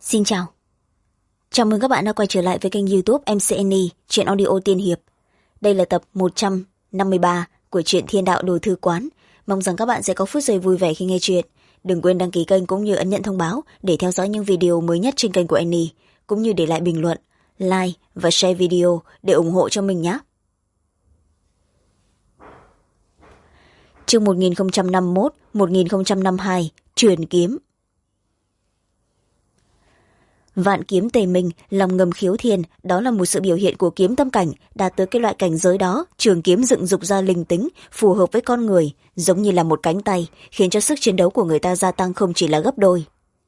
Xin chào. Chào mừng các bạn đã quay trở lại với kênh YouTube MCNE, truyện audio tiên hiệp. Đây là tập 153 của truyện Thiên Đạo Đồ Thư Quán. Mong rằng các bạn sẽ có phút giây vui vẻ khi nghe truyện. Đừng quên đăng ký kênh cũng như ấn nhận thông báo để theo dõi những video mới nhất trên kênh của Annie, cũng như để lại bình luận, like và share video để ủng hộ cho mình nhé. Chương 1051-1052 Truyền kiếm. Vạn kiếm tề minh, lòng ngầm khiếu thiên, đó là một sự biểu hiện của kiếm tâm cảnh. Đạt tới cái loại cảnh giới đó, trường kiếm dựng dục ra linh tính phù hợp với con người, giống như là một cánh tay, khiến cho sức chiến đấu của người ta gia tăng không chỉ là gấp đôi.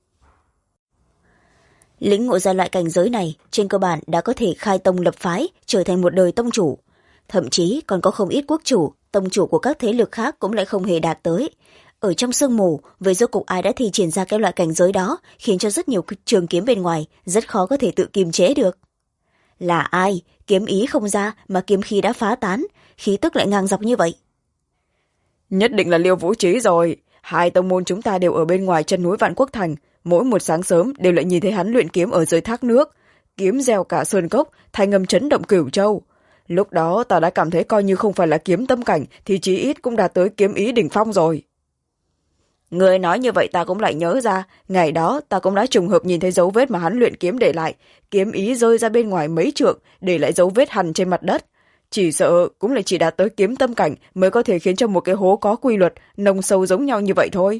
Lĩnh ngộ ra loại cảnh giới này, trên cơ bản đã có thể khai tông lập phái, trở thành một đời tông chủ. Thậm chí còn có không ít quốc chủ, tông chủ của các thế lực khác cũng lại không hề đạt tới. Ở trong sương mù, với rốt cục ai đã thi triển ra cái loại cảnh giới đó, khiến cho rất nhiều trường kiếm bên ngoài rất khó có thể tự kiềm chế được. Là ai? Kiếm ý không ra mà kiếm khí đã phá tán, khí tức lại ngang dọc như vậy. Nhất định là Liêu Vũ Trí rồi. Hai tông môn chúng ta đều ở bên ngoài chân núi Vạn Quốc Thành, mỗi một sáng sớm đều lại nhìn thấy hắn luyện kiếm ở dưới thác nước, kiếm reo cả sơn cốc, thanh âm chấn động Cửu Châu. Lúc đó ta đã cảm thấy coi như không phải là kiếm tâm cảnh thì chí ít cũng đạt tới kiếm ý đỉnh phong rồi. Người nói như vậy ta cũng lại nhớ ra, ngày đó ta cũng đã trùng hợp nhìn thấy dấu vết mà hắn luyện kiếm để lại, kiếm ý rơi ra bên ngoài mấy trượng, để lại dấu vết hằn trên mặt đất. Chỉ sợ cũng lại chỉ đạt tới kiếm tâm cảnh mới có thể khiến cho một cái hố có quy luật, nông sâu giống nhau như vậy thôi.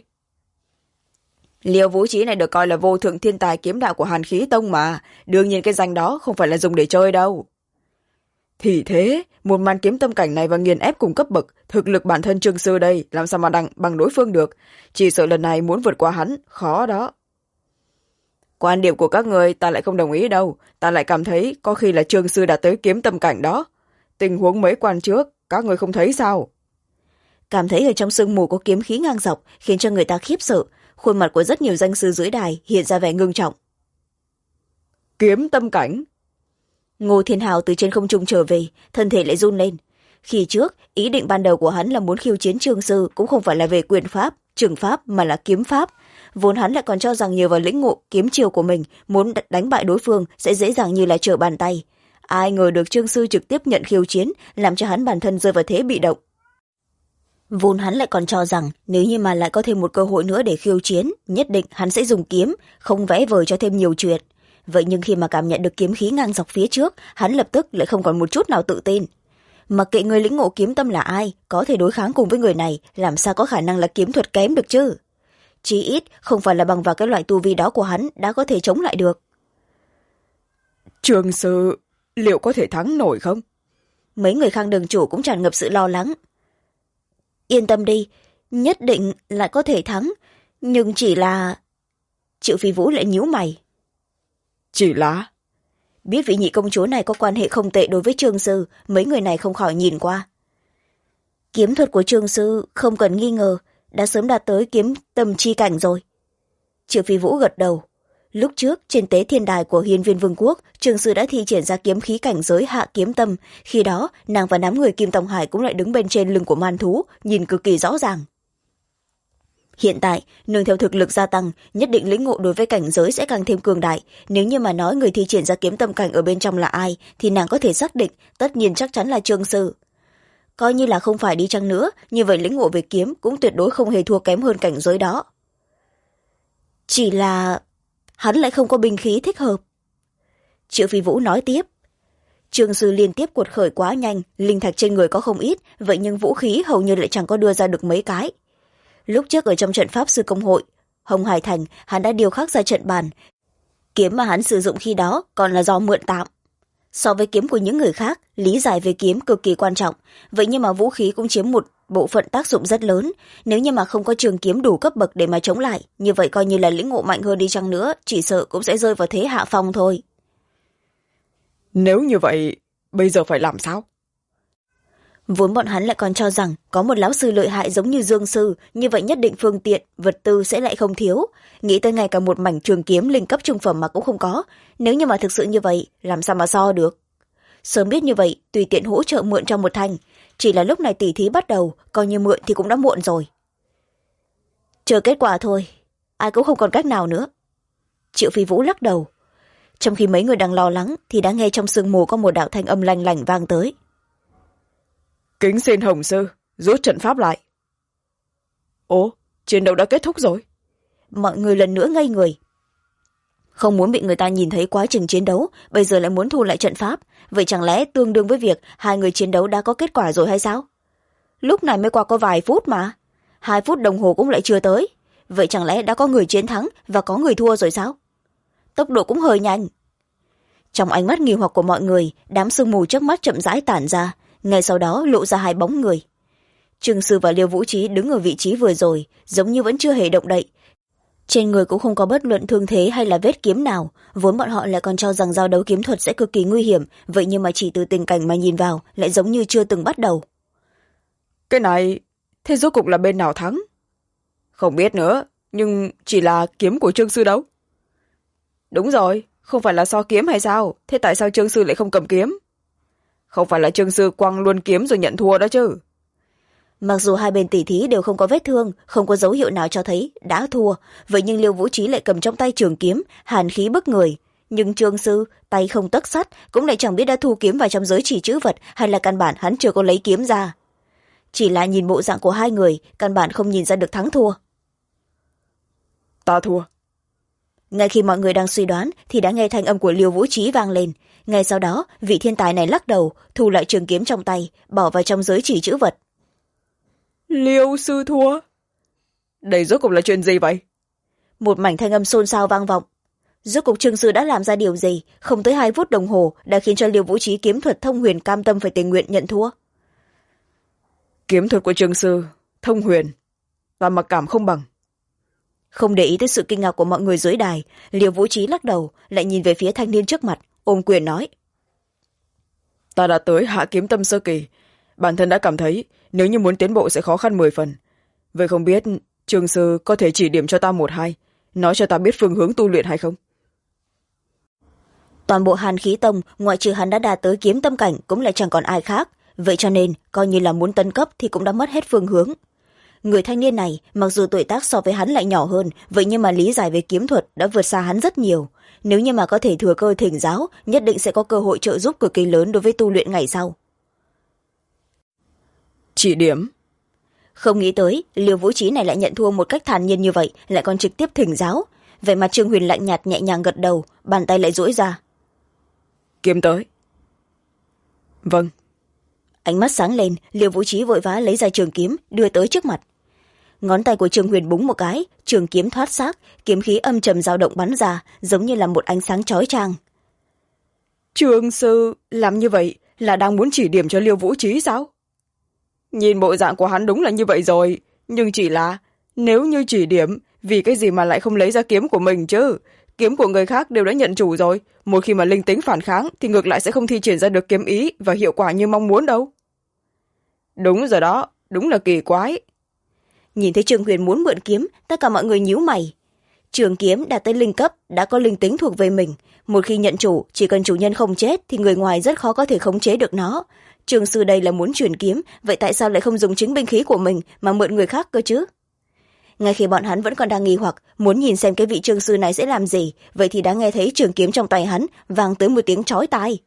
Liêu Vũ Trí này được coi là vô thượng thiên tài kiếm đạo của Hàn Khí Tông mà, đương nhiên cái danh đó không phải là dùng để chơi đâu. Thì thế, một màn kiếm tâm cảnh này và nghiền ép cùng cấp bậc, thực lực bản thân Trương Sư đây làm sao mà bằng đối phương được, chỉ sợ lần này muốn vượt qua hắn, khó đó. Quan điểm của các người ta lại không đồng ý đâu, ta lại cảm thấy có khi là Trương Sư đã tới kiếm tâm cảnh đó. Tình huống mấy quan trước, các người không thấy sao? Cảm thấy ở trong sương mù có kiếm khí ngang dọc, khiến cho người ta khiếp sợ, khuôn mặt của rất nhiều danh sư dưới đài hiện ra vẻ ngưng trọng. Kiếm tâm cảnh? Ngô Thiên Hào từ trên không trung trở về, thân thể lại run lên. Khi trước, ý định ban đầu của hắn là muốn khiêu chiến Trương Sư cũng không phải là về quyền pháp, trường pháp mà là kiếm pháp. Vốn hắn lại còn cho rằng nhờ vào lĩnh ngộ kiếm chiêu của mình, muốn đánh bại đối phương sẽ dễ dàng như là trở bàn tay. Ai ngờ được Trương Sư trực tiếp nhận khiêu chiến, làm cho hắn bản thân rơi vào thế bị động. Vốn hắn lại còn cho rằng nếu như mà lại có thêm một cơ hội nữa để khiêu chiến, nhất định hắn sẽ dùng kiếm, không vẽ vời cho thêm nhiều chuyện. Vậy nhưng khi mà cảm nhận được kiếm khí ngang dọc phía trước, hắn lập tức lại không còn một chút nào tự tin. Mặc kệ người lĩnh ngộ kiếm tâm là ai, có thể đối kháng cùng với người này, làm sao có khả năng là kiếm thuật kém được chứ? Chí ít không phải là bằng vào cái loại tu vi đó của hắn đã có thể chống lại được. Trương Sư liệu có thể thắng nổi không? Mấy người Khang đường chủ cũng tràn ngập sự lo lắng. Yên tâm đi, nhất định là có thể thắng, nhưng chỉ là... Triệu Phi Vũ lại nhíu mày. Chỉ là... Biết vị nhị công chúa này có quan hệ không tệ đối với Trương Sư, mấy người này không khỏi nhìn qua. Kiếm thuật của Trương Sư không cần nghi ngờ, đã sớm đạt tới kiếm tâm chi cảnh rồi. Triệu Phi Vũ gật đầu. Lúc trước, trên tế thiên đài của Hiên Viên Vương quốc, Trương Sư đã thi triển ra kiếm khí cảnh giới hạ kiếm tâm. Khi đó, nàng và đám người Kim Tòng Hải cũng lại đứng bên trên lưng của man thú, nhìn cực kỳ rõ ràng. Hiện tại, nương theo thực lực gia tăng, nhất định lĩnh ngộ đối với cảnh giới sẽ càng thêm cường đại. Nếu như mà nói người thi triển ra kiếm tâm cảnh ở bên trong là ai, thì nàng có thể xác định, tất nhiên chắc chắn là Trương Sư. Coi như là không phải đi chăng nữa, như vậy lĩnh ngộ về kiếm cũng tuyệt đối không hề thua kém hơn cảnh giới đó. Chỉ là... hắn lại không có binh khí thích hợp. Triệu Phi Vũ nói tiếp. Trương Sư liên tiếp cuột khởi quá nhanh, linh thạch trên người có không ít, vậy nhưng vũ khí hầu như lại chẳng có đưa ra được mấy cái. Lúc trước ở trong trận pháp sư công hội, Hồng Hải Thành, hắn đã điều khắc ra trận bàn. Kiếm mà hắn sử dụng khi đó còn là do mượn tạm. So với kiếm của những người khác, lý giải về kiếm cực kỳ quan trọng, vậy nhưng mà vũ khí cũng chiếm một bộ phận tác dụng rất lớn. Nếu như mà không có trường kiếm đủ cấp bậc để mà chống lại, như vậy coi như là lĩnh ngộ mạnh hơn đi chăng nữa, chỉ sợ cũng sẽ rơi vào thế hạ phong thôi. Nếu như vậy, bây giờ phải làm sao? Vốn bọn hắn lại còn cho rằng có một lão sư lợi hại giống như Dương Sư, như vậy nhất định phương tiện, vật tư sẽ lại không thiếu. Nghĩ tới ngay cả một mảnh trường kiếm linh cấp trung phẩm mà cũng không có. Nếu như mà thực sự như vậy, làm sao mà so được? Sớm biết như vậy, tùy tiện hỗ trợ mượn trong một thanh. Chỉ là lúc này tỉ thí bắt đầu, coi như mượn thì cũng đã muộn rồi. Chờ kết quả thôi, ai cũng không còn cách nào nữa. Triệu Phi Vũ lắc đầu. Trong khi mấy người đang lo lắng thì đã nghe trong sương mù có một đạo thanh âm lanh lảnh vang tới. Kính xin Hồng sư rút trận pháp lại. Ồ, chiến đấu đã kết thúc rồi. Mọi người lần nữa ngây người. Không muốn bị người ta nhìn thấy quá trình chiến đấu, bây giờ lại muốn thu lại trận pháp, vậy chẳng lẽ tương đương với việc hai người chiến đấu đã có kết quả rồi hay sao? Lúc này mới qua có vài phút mà, 2 phút đồng hồ cũng lại chưa tới, vậy chẳng lẽ đã có người chiến thắng và có người thua rồi sao? Tốc độ cũng hơi nhanh. Trong ánh mắt nghi hoặc của mọi người, đám sương mù trước mắt chậm rãi tản ra, ngay sau đó lộ ra 2 bóng người. Trương Sư và Liêu Vũ Trí đứng ở vị trí vừa rồi, giống như vẫn chưa hề động đậy. Trên người cũng không có bất luận thương thế hay là vết kiếm nào, vốn bọn họ lại còn cho rằng giao đấu kiếm thuật sẽ cực kỳ nguy hiểm, vậy nhưng mà chỉ từ tình cảnh mà nhìn vào lại giống như chưa từng bắt đầu. Cái này, thế rốt cục là bên nào thắng? Không biết nữa, nhưng chỉ là kiếm của Trương Sư đâu? Đúng rồi, không phải là so kiếm hay sao? Thế tại sao Trương Sư lại không cầm kiếm? Không phải là Trương Sư quăng luôn kiếm rồi nhận thua đó chứ? Mặc dù hai bên tỉ thí đều không có vết thương, không có dấu hiệu nào cho thấy đã thua, vậy nhưng Liêu Vũ Trí lại cầm trong tay trường kiếm, hàn khí bức người. Nhưng Trương Sư, tay không tấc sắt, cũng lại chẳng biết đã thu kiếm vào trong giới chỉ chữ vật hay là căn bản hắn chưa có lấy kiếm ra. Chỉ là nhìn bộ dạng của hai người, căn bản không nhìn ra được thắng thua. Ta thua. Ngay khi mọi người đang suy đoán thì đã nghe thanh âm của Liêu Vũ Trí vang lên. Ngay sau đó, vị thiên tài này lắc đầu, thu lại trường kiếm trong tay, bỏ vào trong giới chỉ chữ vật. Liêu sư thua. Đây rốt cục là chuyện gì vậy? Một mảnh thanh âm xôn xao vang vọng. Rốt cục Trương Sư đã làm ra điều gì, không tới 2 phút đồng hồ đã khiến cho Liêu Vũ Trí kiếm thuật thông huyền cam tâm phải tình nguyện nhận thua. Kiếm thuật của Trương Sư, thông huyền, và mặc cảm không bằng. Không để ý tới sự kinh ngạc của mọi người dưới đài, Liêu Vũ Trí lắc đầu, lại nhìn về phía thanh niên trước mặt, ôm quyền nói. Ta đã tới hạ kiếm tâm sơ kỳ, bản thân đã cảm thấy nếu như muốn tiến bộ sẽ khó khăn 10 phần. Vậy không biết Trương Sư có thể chỉ điểm cho ta 1-2, nói cho ta biết phương hướng tu luyện hay không? Toàn bộ Hàn Khí Tông, ngoại trừ hắn đã đạt tới kiếm tâm cảnh cũng lại chẳng còn ai khác, vậy cho nên coi như là muốn tấn cấp thì cũng đã mất hết phương hướng. Người thanh niên này mặc dù tuổi tác so với hắn lại nhỏ hơn, vậy nhưng mà lý giải về kiếm thuật đã vượt xa hắn rất nhiều. Nếu như mà có thể thừa cơ thỉnh giáo, nhất định sẽ có cơ hội trợ giúp cực kỳ lớn đối với tu luyện ngày sau. Chỉ điểm. Không nghĩ tới Liêu Vũ Trí này lại nhận thua một cách thản nhiên như vậy, lại còn trực tiếp thỉnh giáo. Vẻ mặt Trương Huyền lạnh nhạt nhẹ nhàng gật đầu, bàn tay lại duỗi ra. Kiếm tới. Vâng. Ánh mắt sáng lên, Liêu Vũ Trí vội vã lấy ra trường kiếm đưa tới trước mặt. Ngón tay của Trương Huyền búng một cái, trường kiếm thoát xác, kiếm khí âm trầm dao động bắn ra, giống như là một ánh sáng chói chang. Trương Sư làm như vậy là đang muốn chỉ điểm cho Liêu Vũ Trí sao? Nhìn bộ dạng của hắn đúng là như vậy rồi, nhưng chỉ là nếu như chỉ điểm, vì cái gì mà lại không lấy ra kiếm của mình chứ? Kiếm của người khác đều đã nhận chủ rồi, một khi mà linh tính phản kháng thì ngược lại sẽ không thi triển ra được kiếm ý và hiệu quả như mong muốn đâu. Đúng rồi đó, đúng là kỳ quái. Nhìn thấy Trương Huyền muốn mượn kiếm, tất cả mọi người nhíu mày. Trường kiếm đạt tới linh cấp, đã có linh tính thuộc về mình. Một khi nhận chủ, chỉ cần chủ nhân không chết thì người ngoài rất khó có thể khống chế được nó. Trương Sư đây là muốn chuyển kiếm, vậy tại sao lại không dùng chính binh khí của mình mà mượn người khác cơ chứ? Ngay khi bọn hắn vẫn còn đang nghi hoặc, muốn nhìn xem cái vị Trương Sư này sẽ làm gì, vậy thì đã nghe thấy trường kiếm trong tay hắn vang tới một tiếng chói tai.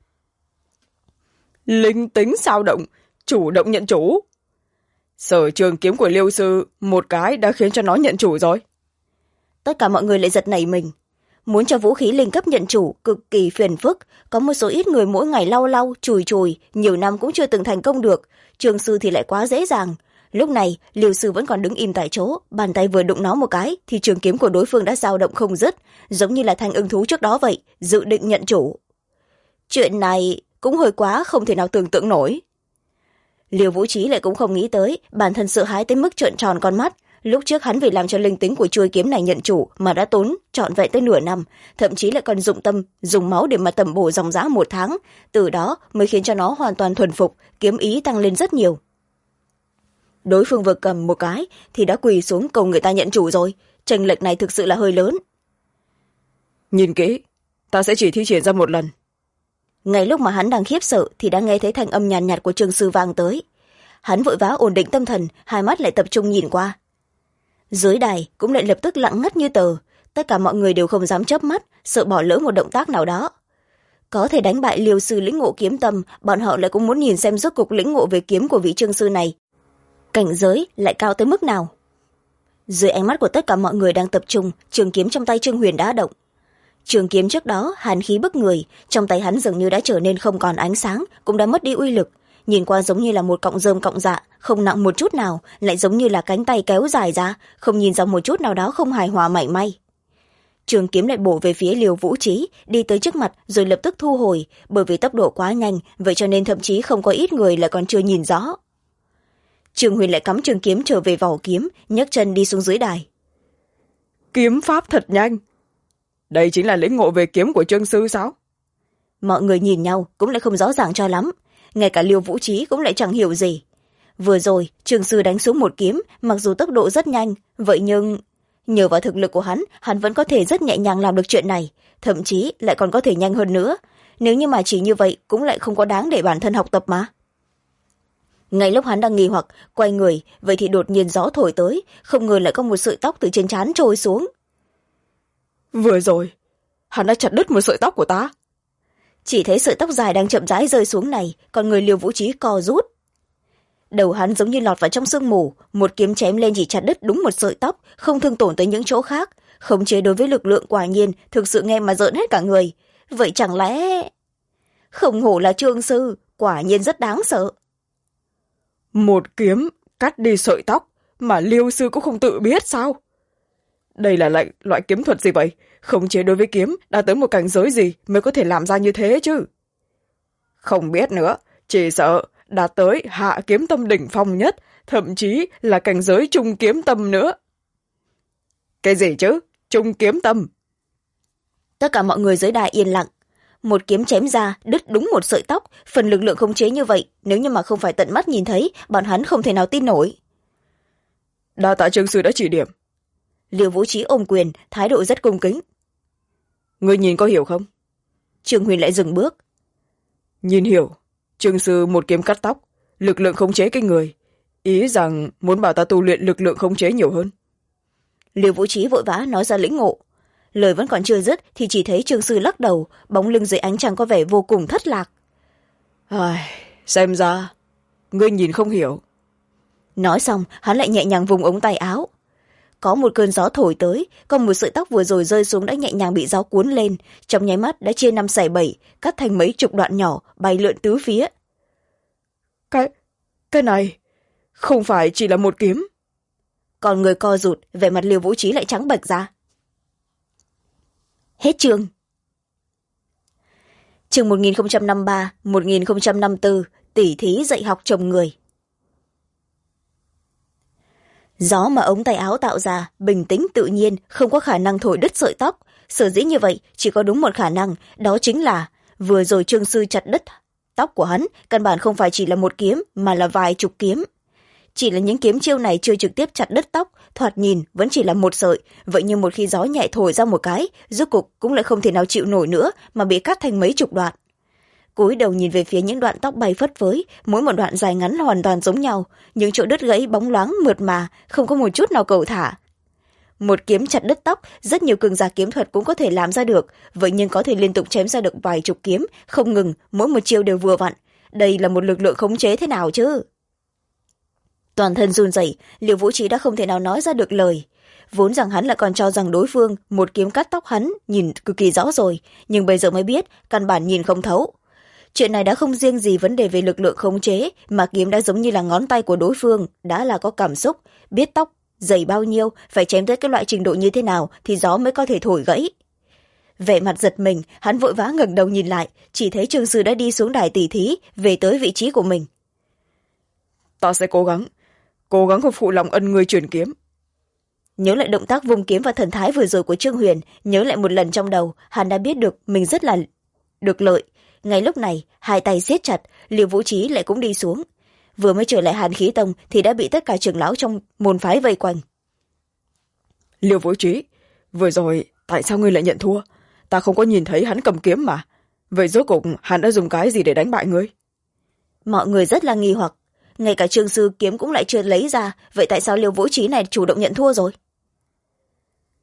Linh tính sao động, chủ động nhận chủ. Sở trường kiếm của Liêu Sư một cái đã khiến cho nó nhận chủ rồi. Tất cả mọi người lại giật nảy mình. Muốn cho vũ khí linh cấp nhận chủ cực kỳ phiền phức, có một số ít người mỗi ngày lau lau chùi chùi nhiều năm cũng chưa từng thành công được. Trương Sư thì lại quá dễ dàng. Lúc này Liêu Sư vẫn còn đứng im tại chỗ, bàn tay vừa đụng nó một cái thì trường kiếm của đối phương đã dao động không dứt, giống như là thanh ưng thú trước đó vậy, dự định nhận chủ. Chuyện này cũng hơi quá không thể nào tưởng tượng nổi. Liêu Vũ Trí lại cũng không nghĩ tới, bản thân sợ hãi tới mức trợn tròn con mắt. Lúc trước hắn vì làm cho linh tính của chuôi kiếm này nhận chủ mà đã tốn trọn vẹn tới nửa năm, thậm chí lại còn dụng tâm dùng máu để mà tẩm bổ dòng dã 1 tháng, từ đó mới khiến cho nó hoàn toàn thuần phục, kiếm ý tăng lên rất nhiều. Đối phương vừa cầm một cái thì đã quỳ xuống cầu người ta nhận chủ rồi, chênh lệch này thực sự là hơi lớn. Nhìn kỹ, ta sẽ chỉ thi triển ra 1 lần. Ngay lúc mà hắn đang khiếp sợ thì đã nghe thấy thanh âm nhàn nhạt của Trương Sư vang tới. Hắn vội vã ổn định tâm thần, hai mắt lại tập trung nhìn qua. Dưới đài cũng lại lập tức lặng ngắt như tờ, tất cả mọi người đều không dám chớp mắt, sợ bỏ lỡ một động tác nào đó. Có thể đánh bại liều sư lĩnh ngộ kiếm tâm, bọn họ lại cũng muốn nhìn xem rốt cuộc lĩnh ngộ về kiếm của vị trương sư này cảnh giới lại cao tới mức nào. Dưới ánh mắt của tất cả mọi người đang tập trung, trường kiếm trong tay Trương Huyền đã động. Trường kiếm trước đó hàn khí bức người, trong tay hắn dường như đã trở nên không còn ánh sáng, cũng đã mất đi uy lực, nhìn qua giống như là một cọng rơm cọng dạ, không nặng một chút nào, lại giống như là cánh tay kéo dài ra, không nhìn ra một chút nào đó không hài hòa mảy may. Trường kiếm lại bổ về phía Liêu Vũ Trí, đi tới trước mặt rồi lập tức thu hồi, bởi vì tốc độ quá nhanh, vậy cho nên thậm chí không có ít người lại còn chưa nhìn rõ. Trương Huyền lại cắm trường kiếm trở về vỏ kiếm, nhấc chân đi xuống dưới đài. Kiếm pháp thật nhanh. Đây chính là lĩnh ngộ về kiếm của Trương sư sao? Mọi người nhìn nhau cũng lại không rõ ràng cho lắm, ngay cả Liêu Vũ Trí cũng lại chẳng hiểu gì. Vừa rồi Trương sư đánh xuống một kiếm, mặc dù tốc độ rất nhanh, vậy nhưng nhờ vào thực lực của hắn vẫn có thể rất nhẹ nhàng làm được chuyện này, thậm chí lại còn có thể nhanh hơn nữa. Nếu như mà chỉ như vậy cũng lại không có đáng để bản thân học tập mà. Ngay lúc hắn đang nghi hoặc quay người, vậy thì đột nhiên gió thổi tới, không ngờ lại có một sợi tóc từ trên trán trôi xuống. Vừa rồi hắn đã chặt đứt một sợi tóc của ta. Chỉ thấy sợi tóc dài đang chậm rãi rơi xuống này, còn người Liêu Vũ Trí co rút. Đầu hắn giống như lọt vào trong sương mù, một kiếm chém lên chỉ chặt đứt đúng một sợi tóc, không thương tổn tới những chỗ khác. Khống chế đối với lực lượng quả nhiên thực sự nghe mà rợn hết cả người. Vậy chẳng lẽ không hổ là Trương sư, quả nhiên rất đáng sợ. Một kiếm cắt đi sợi tóc mà Liêu sư cũng không tự biết sao? Đây là loại kiếm thuật gì vậy? Khống chế đối với kiếm đã tới một cảnh giới gì mới có thể làm ra như thế chứ? Không biết nữa, chỉ sợ đã tới hạ kiếm tâm đỉnh phong nhất, thậm chí là cảnh giới trung kiếm tâm nữa. Cái gì chứ? Trung kiếm tâm? Tất cả mọi người dưới đài yên lặng. Một kiếm chém ra, đứt đúng một sợi tóc, phần lực lượng khống chế như vậy, nếu như mà không phải tận mắt nhìn thấy, bọn hắn không thể nào tin nổi. Đa tạ Trương sư đã chỉ điểm. Liêu Vũ Trí ôm quyền, thái độ rất cung kính. Ngươi nhìn có hiểu không? Trương Huyền lại dừng bước. Nhìn hiểu. Trương sư một kiếm cắt tóc, lực lượng khống chế kinh người, ý rằng muốn bảo ta tu luyện lực lượng khống chế nhiều hơn. Liêu Vũ Trí vội vã nói ra lĩnh ngộ. Lời vẫn còn chưa dứt thì chỉ thấy Trương sư lắc đầu, bóng lưng dưới ánh trăng có vẻ vô cùng thất lạc. Xem ra ngươi nhìn không hiểu. Nói xong hắn lại nhẹ nhàng vùng ống tay áo. Có một cơn gió thổi tới, còn một sợi tóc vừa rồi rơi xuống đã nhẹ nhàng bị gió cuốn lên, trong nháy mắt đã chia năm xẻ bảy, cắt thành mấy chục đoạn nhỏ, bay lượn tứ phía. Cái này không phải chỉ là một kiếm. Còn người co rụt, vẻ mặt Liêu Vũ Trí lại trắng bệch ra. Hết chương. Chương 1053-1054, tỉ thí dạy học chồng người. Gió mà ống tay áo tạo ra bình tĩnh tự nhiên, không có khả năng thổi đứt sợi tóc. Sở dĩ như vậy chỉ có đúng một khả năng, đó chính là vừa rồi Trương sư chặt đứt tóc của hắn, căn bản không phải chỉ là một kiếm mà là vài chục kiếm. Chỉ là những kiếm chiêu này chưa trực tiếp chặt đứt tóc, thoạt nhìn vẫn chỉ là một sợi, vậy nhưng một khi gió nhẹ thổi ra một cái, rốt cục cũng lại không thể nào chịu nổi nữa mà bị cắt thành mấy chục đoạn. Cúi đầu nhìn về phía những đoạn tóc bay phất phới, mỗi một đoạn dài ngắn hoàn toàn giống nhau, những chỗ đứt gãy bóng loáng mượt mà, không có một chút nào cẩu thả. Một kiếm chặt đứt tóc, rất nhiều cường giả kiếm thuật cũng có thể làm ra được, vậy nhưng có thể liên tục chém ra được vài chục kiếm, không ngừng, mỗi một chiêu đều vừa vặn. Đây là một lực lượng khống chế thế nào chứ? Toàn thân run rẩy, Liêu Vũ Trí đã không thể nào nói ra được lời. Vốn rằng hắn lại còn cho rằng đối phương một kiếm cắt tóc hắn nhìn cực kỳ rõ rồi, nhưng bây giờ mới biết căn bản nhìn không thấu. Chuyện này đã không riêng gì vấn đề về lực lượng khống chế, mà kiếm đã giống như là ngón tay của đối phương, đã là có cảm xúc, biết tóc dày bao nhiêu, phải chém tới cái loại trình độ như thế nào thì gió mới có thể thổi gãy. Vẻ mặt giật mình, hắn vội vã ngẩng đầu nhìn lại, chỉ thấy Trương sư đã đi xuống đài tỉ thí, về tới vị trí của mình. Ta sẽ cố gắng không phụ lòng ân người truyền kiếm. Nhớ lại động tác vung kiếm và thần thái vừa rồi của Trương Huyền, nhớ lại một lần trong đầu, hắn đã biết được mình rất là được lợi. Ngay lúc này, hai tay siết chặt, Liêu Vũ Trí lại cũng đi xuống. Vừa mới trở lại Hàn Khí Tông thì đã bị tất cả trưởng lão trong môn phái vây quanh. Liêu Vũ Trí, vừa rồi tại sao ngươi lại nhận thua? Ta không có nhìn thấy hắn cầm kiếm mà. Vậy rốt cuộc hắn đã dùng cái gì để đánh bại ngươi? Mọi người rất là nghi hoặc. Ngay cả Trương sư kiếm cũng lại chưa lấy ra, vậy tại sao Liêu Vũ Trí này chủ động nhận thua rồi?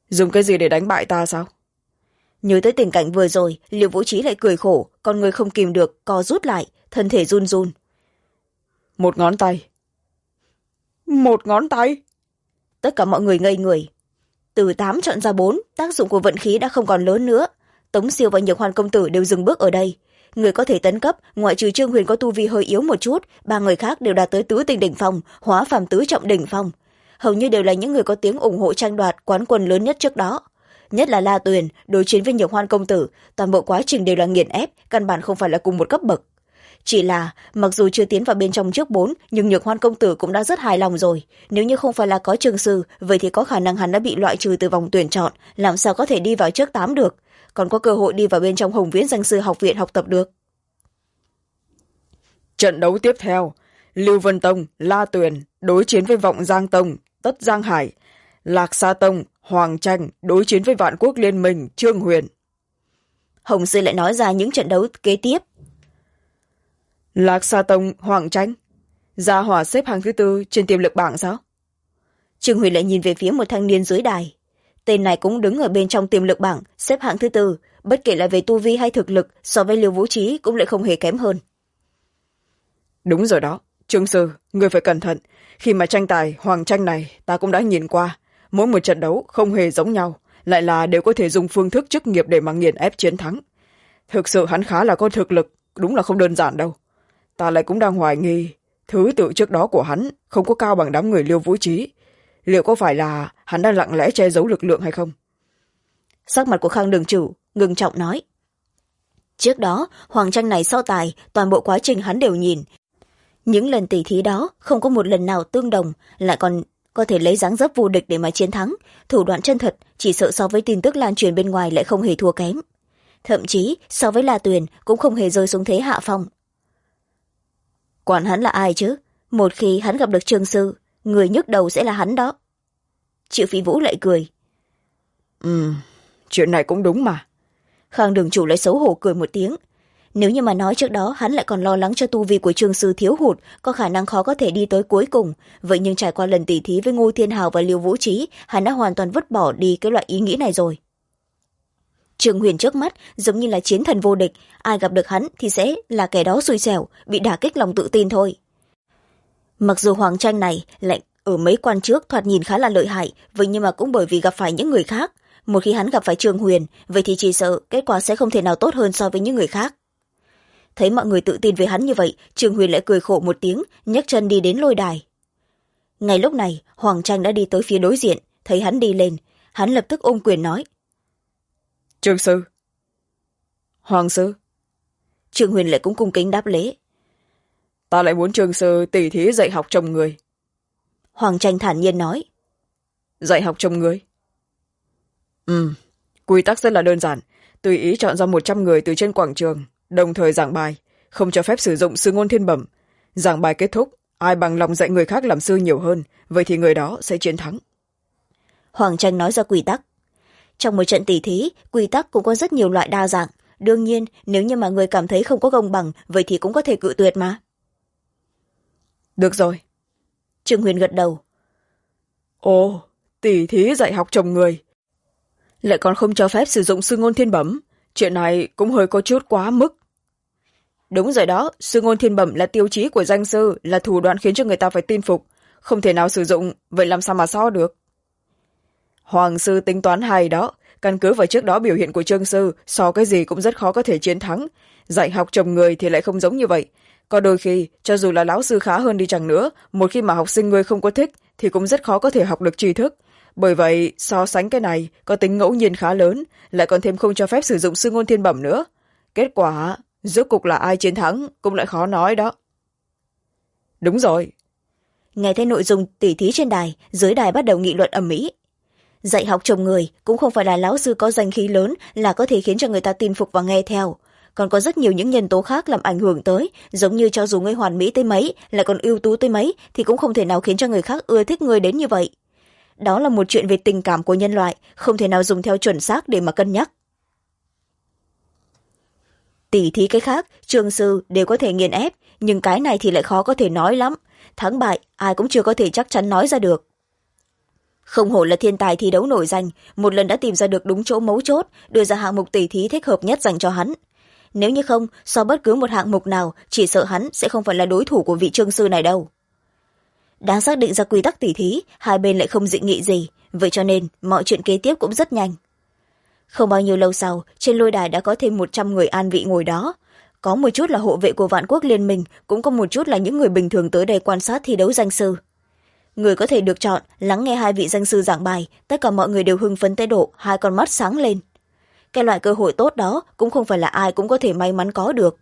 dùng cái gì để đánh bại ta sao? Nhớ tới tình cảnh vừa rồi, Liêu Vũ Trí lại cười khổ, con người không kìm được co rút lại, thân thể run run. Một ngón tay. Một ngón tay? Tất cả mọi người ngây người. Từ 8 chọn ra 4, tác dụng của vận khí đã không còn lớn nữa. Tống Siêu và Nhược Hoan công tử đều dừng bước ở đây. Người có thể tấn cấp, ngoại trừ Trương Huyền có tu vi hơi yếu một chút, ba người khác đều đạt tới tứ tinh đỉnh phong, hóa phàm tứ trọng đỉnh phong. Hầu như đều là những người có tiếng ủng hộ tranh đoạt quán quân lớn nhất trước đó. Nhất là La Tuyền đối chiến với Nhược Hoan công tử, toàn bộ quá trình đều là nghiền ép, căn bản không phải là cùng một cấp bậc. Chỉ là mặc dù chưa tiến vào bên trong trước 4, nhưng Nhược Hoan công tử cũng đã rất hài lòng rồi. Nếu như không phải là có Trương sư, vậy thì có khả năng hắn đã bị loại trừ từ vòng tuyển chọn, làm sao có thể đi vào trước 8 được, còn có cơ hội đi vào bên trong Hồng Viễn Danh sư học viện học tập được. Trận đấu tiếp theo, Lưu Vân Tông, La Tuyền đối chiến với Vọng Giang Tông, Tất Giang Hải. Lạc Sa Tông, Hoàng Tranh đối chiến với Vạn Quốc Liên Minh, Trương Huyền. Hồng sư lại nói ra những trận đấu kế tiếp. Lạc Sa Tông, Hoàng Tranh, Gia Hỏa xếp hàng thứ 4 trên tiềm lực bảng sao? Trương Huyền lại nhìn về phía một thanh niên dưới đài. Tên này cũng đứng ở bên trong tiềm lực bảng, xếp hạng thứ 4, bất kể là về tu vi hay thực lực, so với Liêu Vũ Trí cũng lại không hề kém hơn. Đúng rồi đó, Trương sư, người phải cẩn thận. Khi mà tranh tài Hoàng Tranh này ta cũng đã nhìn qua, mỗi một trận đấu không hề giống nhau, lại là đều có thể dùng phương thức chức nghiệp để mà nghiền ép chiến thắng. Thực sự hắn khá là có thực lực, đúng là không đơn giản đâu. Ta lại cũng đang hoài nghi thứ tự trước đó của hắn không có cao bằng đám người Liêu Vũ Trí. Liệu có phải là hắn đang lặng lẽ che giấu lực lượng hay không? Sắc mặt của Khang Đường Chủ ngưng trọng nói. Trước đó Hoàng Tranh này so tài, toàn bộ quá trình hắn đều nhìn. Những lần tỉ thí đó không có một lần nào tương đồng, lại còn có thể lấy dáng dấp vô địch để mà chiến thắng. Thủ đoạn chân thật chỉ sợ so với tin tức lan truyền bên ngoài lại không hề thua kém. Thậm chí so với La Tuyền cũng không hề rơi xuống thế hạ phong. Quản hắn là ai chứ? Một khi hắn gặp được Trương sư, người nhức đầu sẽ là hắn đó. Triệu Phi Vũ lại cười. Chuyện này cũng đúng mà. Khang Đường Chủ lại xấu hổ cười một tiếng. Nếu như mà nói trước đó hắn lại còn lo lắng cho tu vi của Trương sư thiếu hụt, có khả năng khó có thể đi tới cuối cùng, vậy nhưng trải qua lần tỉ thí với Ngô Thiên Hào và Liêu Vũ Trí, hắn đã hoàn toàn vứt bỏ đi cái loại ý nghĩ này rồi. Trương Huyền trước mắt giống như là chiến thần vô địch, ai gặp được hắn thì sẽ là kẻ đó xui xẻo, bị đả kích lòng tự tin thôi. Mặc dù Hoàng Tranh này lại ở mấy quan trước thoạt nhìn khá là lợi hại, vậy nhưng mà cũng bởi vì gặp phải những người khác. Một khi hắn gặp phải Trương Huyền, vậy thì chỉ sợ kết quả sẽ không thể nào tốt hơn so với những người khác. Thấy mọi người tự tin về hắn như vậy, Trương Huyền lại cười khổ một tiếng, nhấc chân đi đến lôi đài. Ngay lúc này, Hoàng Tranh đã đi tới phía đối diện, thấy hắn đi lên, hắn lập tức ôm quyền nói. Trương sư. Hoàng sư. Trương Huyền lại cũng cung kính đáp lễ. Ta lại muốn Trương sư tỉ thí dạy học trồng người. Hoàng Tranh thản nhiên nói. Dạy học trồng người? Quy tắc rất là đơn giản, tùy ý chọn ra 100 người từ trên quảng trường, đồng thời giảng bài, không cho phép sử dụng sư ngôn thiên bẩm. Giảng bài kết thúc, ai bằng lòng dạy người khác làm sư nhiều hơn, vậy thì người đó sẽ chiến thắng. Hoàng Tranh nói ra quy tắc. Trong một trận tỉ thí, quy tắc cũng có rất nhiều loại đa dạng. Đương nhiên, nếu như mà người cảm thấy không có công bằng, vậy thì cũng có thể cự tuyệt mà. Được rồi. Trương Huyền gật đầu. Ồ, tỉ thí dạy học trồng người. Lại còn không cho phép sử dụng sư ngôn thiên bẩm. Chuyện này cũng hơi có chút quá mức. Đúng rồi đó, sư ngôn thiên bẩm là tiêu chí của danh sư, là thủ đoạn khiến cho người ta phải tin phục. Không thể nào sử dụng, vậy làm sao mà so được? Hoàng sư tính toán hay đó, căn cứ vào trước đó biểu hiện của Trương sư, so cái gì cũng rất khó có thể chiến thắng. Dạy học trồng người thì lại không giống như vậy. Có đôi khi, cho dù là lão sư khá hơn đi chăng nữa, một khi mà học sinh ngươi không có thích, thì cũng rất khó có thể học được tri thức. Bởi vậy, so sánh cái này có tính ngẫu nhiên khá lớn, lại còn thêm không cho phép sử dụng sư ngôn thiên bẩm nữa. Kết quả, rốt cục là ai chiến thắng cũng lại khó nói đó. Đúng rồi. Nghe thấy nội dung tỉ thí trên đài, dưới đài bắt đầu nghị luận ầm ĩ. Dạy học trồng người cũng không phải là lão sư có danh khí lớn là có thể khiến cho người ta tin phục và nghe theo. Còn có rất nhiều những nhân tố khác làm ảnh hưởng tới, giống như cho dù ngươi hoàn mỹ tới mấy, lại còn ưu tú tới mấy, thì cũng không thể nào khiến cho người khác ưa thích ngươi đến như vậy. Đó là một chuyện về tình cảm của nhân loại, không thể nào dùng theo chuẩn xác để mà cân nhắc. Tỉ thí cái khác, Trương sư đều có thể nghiền ép, nhưng cái này thì lại khó có thể nói lắm. Thắng bại, ai cũng chưa có thể chắc chắn nói ra được. Không hổ là thiên tài thi đấu nổi danh, một lần đã tìm ra được đúng chỗ mấu chốt, đưa ra hạng mục tỉ thí thích hợp nhất dành cho hắn. Nếu như không, so bất cứ một hạng mục nào, chỉ sợ hắn sẽ không phải là đối thủ của vị trương sư này đâu. Đã xác định ra quy tắc tỉ thí, hai bên lại không dị nghị gì, vậy cho nên mọi chuyện kế tiếp cũng rất nhanh. Không bao nhiêu lâu sau, trên lôi đài đã có thêm 100 người an vị ngồi đó. Có một chút là hộ vệ của Vạn Quốc Liên minh, cũng có một chút là những người bình thường tới đây quan sát thi đấu danh sư. Người có thể được chọn, lắng nghe hai vị danh sư giảng bài, tất cả mọi người đều hưng phấn tới độ hai con mắt sáng lên. Cái loại cơ hội tốt đó cũng không phải là ai cũng có thể may mắn có được.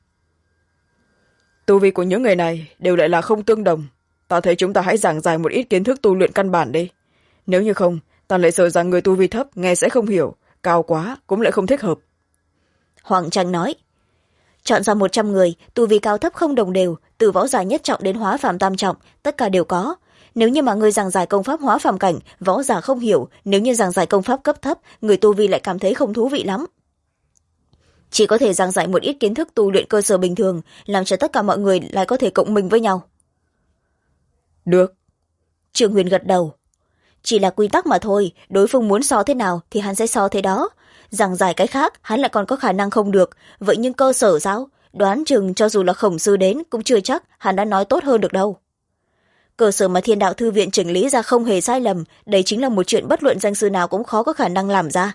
Tu vi của những người này đều lại là không tương đồng. Ta thấy chúng ta hãy giảng giải một ít kiến thức tu luyện căn bản đi. Nếu như không, ta lại sợ rằng người tu vi thấp nghe sẽ không hiểu, cao quá cũng lại không thích hợp. Hoàng Tranh nói. Chọn ra 100 người, tu vi cao thấp không đồng đều, từ võ giả nhất trọng đến hóa phàm tam trọng, tất cả đều có. Nếu như mà người giảng giải công pháp hóa phàm cảnh, võ giả không hiểu, nếu như giảng giải công pháp cấp thấp, người tu vi lại cảm thấy không thú vị lắm. Chỉ có thể giảng giải một ít kiến thức tu luyện cơ sở bình thường, làm cho tất cả mọi người lại có thể cộng minh với nhau. Được. Trường Huyền gật đầu. Chỉ là quy tắc mà thôi, đối phương muốn so thế nào thì hắn sẽ so thế đó. Giảng giải cái khác, hắn lại còn có khả năng không được. Vậy nhưng cơ sở sao? Đoán chừng cho dù là Khổng sư đến, cũng chưa chắc hắn đã nói tốt hơn được đâu. Cơ sở mà Thiên Đạo Thư viện chỉnh lý ra không hề sai lầm, đây chính là một chuyện bất luận danh sư nào cũng khó có khả năng làm ra.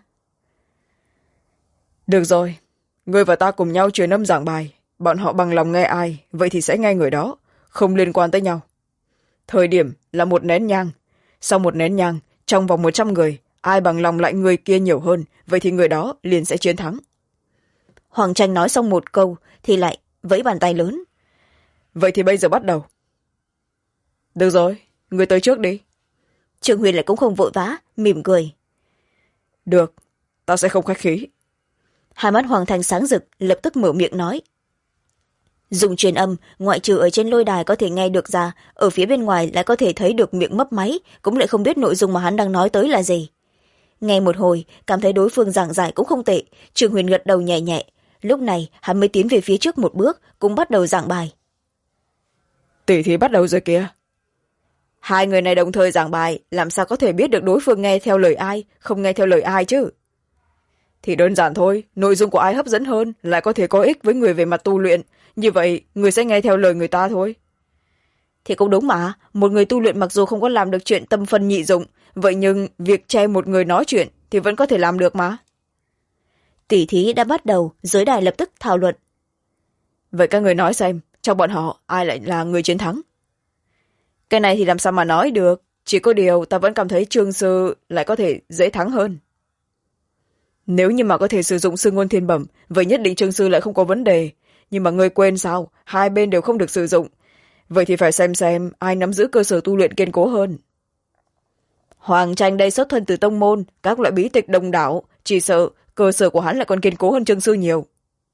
Được rồi, ngươi và ta cùng nhau truyền âm giảng bài. Bọn họ bằng lòng nghe ai, vậy thì sẽ nghe người đó, không liên quan tới nhau. Thời điểm là 1 nén nhang. Sau 1 nén nhang, trong vòng 100 người, ai bằng lòng lại người kia nhiều hơn, vậy thì người đó liền sẽ chiến thắng. Hoàng Tranh nói xong một câu thì lại vẫy bàn tay lớn. Vậy thì bây giờ bắt đầu. Được rồi, người tới trước đi. Trường Huyền lại cũng không vội vã, mỉm cười. Được, ta sẽ không khách khí. Hai mắt Hoàng Thành sáng rực, lập tức mở miệng nói. Dùng truyền âm, ngoại trừ ở trên lôi đài có thể nghe được ra, ở phía bên ngoài lại có thể thấy được miệng mấp máy, cũng lại không biết nội dung mà hắn đang nói tới là gì. Nghe một hồi, cảm thấy đối phương giảng giải cũng không tệ, Trường Huyền gật đầu nhẹ nhẹ. Lúc này hắn mới tiến về phía trước một bước, cũng bắt đầu giảng bài. Tỉ thí bắt đầu rồi kìa. Hai người này đồng thời giảng bài, làm sao có thể biết được đối phương nghe theo lời ai, không nghe theo lời ai chứ? Thì đơn giản thôi, nội dung của ai hấp dẫn hơn lại có thể có ích với người về mặt tu luyện, như vậy người sẽ nghe theo lời người ta thôi. Thì cũng đúng mà, một người tu luyện mặc dù không có làm được chuyện tâm phân nhị dụng, vậy nhưng việc che một người nói chuyện thì vẫn có thể làm được mà. Tỉ thí đã bắt đầu, dưới đài lập tức thảo luận. Vậy các người nói xem, trong bọn họ ai lại là người chiến thắng? Cái này thì làm sao mà nói được, chỉ có điều ta vẫn cảm thấy Trương sư lại có thể dễ thắng hơn. Nếu như mà có thể sử dụng sư ngôn thiên bẩm, vậy nhất định Trương sư lại không có vấn đề. Nhưng mà ngươi quên sao, hai bên đều không được sử dụng. Vậy thì phải xem ai nắm giữ cơ sở tu luyện kiên cố hơn. Hoàng Tranh đây xuất thân từ tông môn, các loại bí tịch đông đảo, chỉ sợ cơ sở của hắn lại còn kiên cố hơn Trương sư nhiều.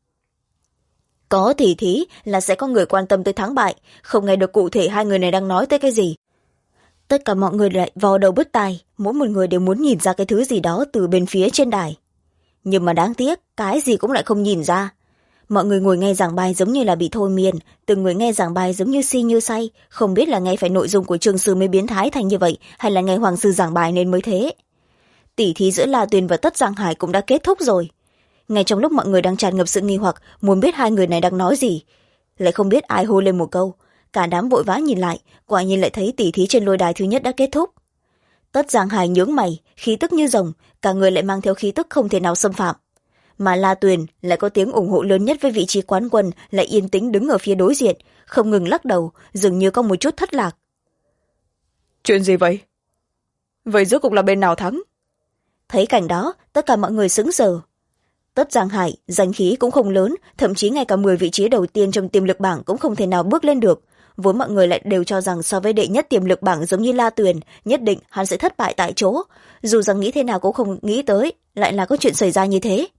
Có tỉ thí là sẽ có người quan tâm tới thắng bại, không nghe được cụ thể hai người này đang nói tới cái gì. Tất cả mọi người lại vò đầu bứt tai, mỗi một người đều muốn nhìn ra cái thứ gì đó từ bên phía trên đài. Nhưng mà đáng tiếc, cái gì cũng lại không nhìn ra. Mọi người ngồi nghe giảng bài giống như là bị thôi miên, từng người nghe giảng bài giống như si như say, không biết là nghe phải nội dung của Trương sư mới biến thái thành như vậy, hay là nghe Hoàng sư giảng bài nên mới thế. Tỉ thí giữa La Tuyền và Tất Giang Hải cũng đã kết thúc rồi. Ngay trong lúc mọi người đang tràn ngập sự nghi hoặc, muốn biết hai người này đang nói gì, lại không biết ai hô lên một câu, cả đám vội vã nhìn lại, quả nhiên lại thấy tỉ thí trên lôi đài thứ nhất đã kết thúc. Tất Giang Hải nhướng mày, khí tức như rồng, cả người lại mang theo khí tức không thể nào xâm phạm. Mà La Tuyền lại có tiếng ủng hộ lớn nhất với vị trí quán quân, lại yên tĩnh đứng ở phía đối diện, không ngừng lắc đầu, dường như có một chút thất lạc. Chuyện gì vậy? Vậy rốt cuộc là bên nào thắng? Thấy cảnh đó, tất cả mọi người sững sờ. Tất Giang Hải, danh khí cũng không lớn, thậm chí ngay cả 10 vị trí đầu tiên trong tiềm lực bảng cũng không thể nào bước lên được. Vốn mọi người lại đều cho rằng so với đệ nhất tiềm lực bảng giống như La Tuyền, nhất định hắn sẽ thất bại tại chỗ. Dù rằng nghĩ thế nào cũng không nghĩ tới, lại là có chuyện xảy ra như thế.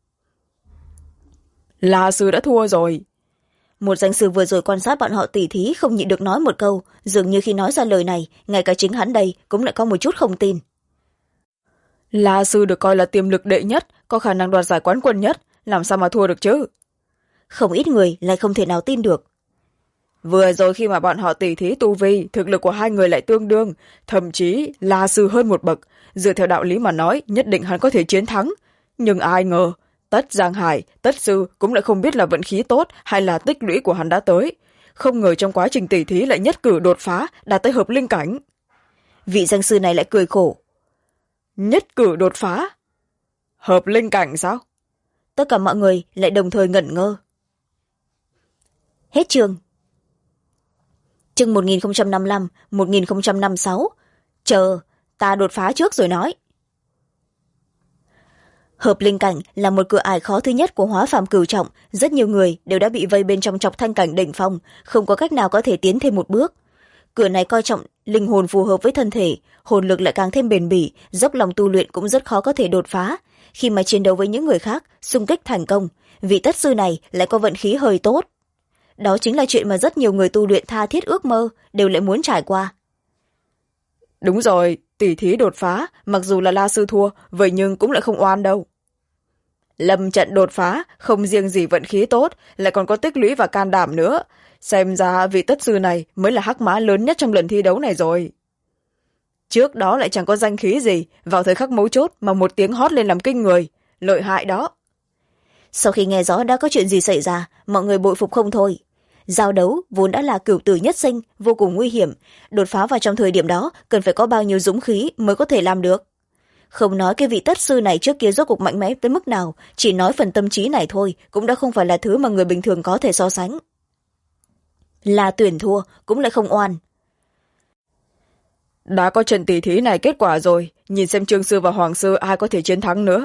La sư đã thua rồi. Một danh sư vừa rồi quan sát bọn họ tỉ thí không nhịn được nói một câu, dường như khi nói ra lời này, ngay cả chính hắn đây cũng lại có một chút không tin. La sư được coi là tiềm lực đệ nhất, có khả năng đoạt giải quán quân nhất, làm sao mà thua được chứ? Không ít người lại không thể nào tin được. vừa rồi khi mà bọn họ tỉ thí tu vi, thực lực của hai người lại tương đương, thậm chí là sư hơn một bậc. Dựa theo đạo lý mà nói, nhất định hắn có thể chiến thắng. Nhưng ai ngờ, tất Giang Hải, tất sư cũng lại không biết là vận khí tốt hay là tích lũy của hắn đã tới. Không ngờ trong quá trình tỉ thí lại nhất cử đột phá, đạt tới hợp linh cảnh. Vị danh sư này lại cười khổ. Nhất cử đột phá? Hợp linh cảnh sao? Tất cả mọi người lại đồng thời ngẩn ngơ. Hết chương. Chương 1055, 1056. Chờ, ta đột phá trước rồi nói. Hợp linh cảnh là một cửa ải khó thứ nhất của hóa phàm cửu trọng, rất nhiều người đều đã bị vây bên trong trọc thanh cảnh đỉnh phong, không có cách nào có thể tiến thêm một bước. Cửa này coi trọng linh hồn phù hợp với thân thể, hồn lực lại càng thêm bền bỉ, dốc lòng tu luyện cũng rất khó có thể đột phá. Khi mà chiến đấu với những người khác, xung kích thành công, vị tất sư này lại có vận khí hơi tốt. Đó chính là chuyện mà rất nhiều người tu luyện tha thiết ước mơ, đều lại muốn trải qua. Đúng rồi, tỉ thí đột phá, mặc dù là La sư thua, vậy nhưng cũng lại không oan đâu. Lâm trận đột phá, không riêng gì vận khí tốt, lại còn có tích lũy và can đảm nữa. Xem ra vị tất sư này mới là hắc mã lớn nhất trong lần thi đấu này rồi. Trước đó lại chẳng có danh khí gì, vào thời khắc mấu chốt mà một tiếng hót lên làm kinh người. Lợi hại đó. Sau khi nghe rõ đã có chuyện gì xảy ra, mọi người bội phục không thôi. Giao đấu vốn đã là cửu tử nhất sinh, vô cùng nguy hiểm. Đột phá vào trong thời điểm đó, cần phải có bao nhiêu dũng khí mới có thể làm được. Không nói cái vị tất sư này trước kia rốt cuộc mạnh mẽ tới mức nào, chỉ nói phần tâm trí này thôi, cũng đã không phải là thứ mà người bình thường có thể so sánh. Là tuyển thua, cũng lại không oan. Đã có trận tỷ thí này kết quả rồi, nhìn xem Trương sư và Hoàng sư ai có thể chiến thắng nữa.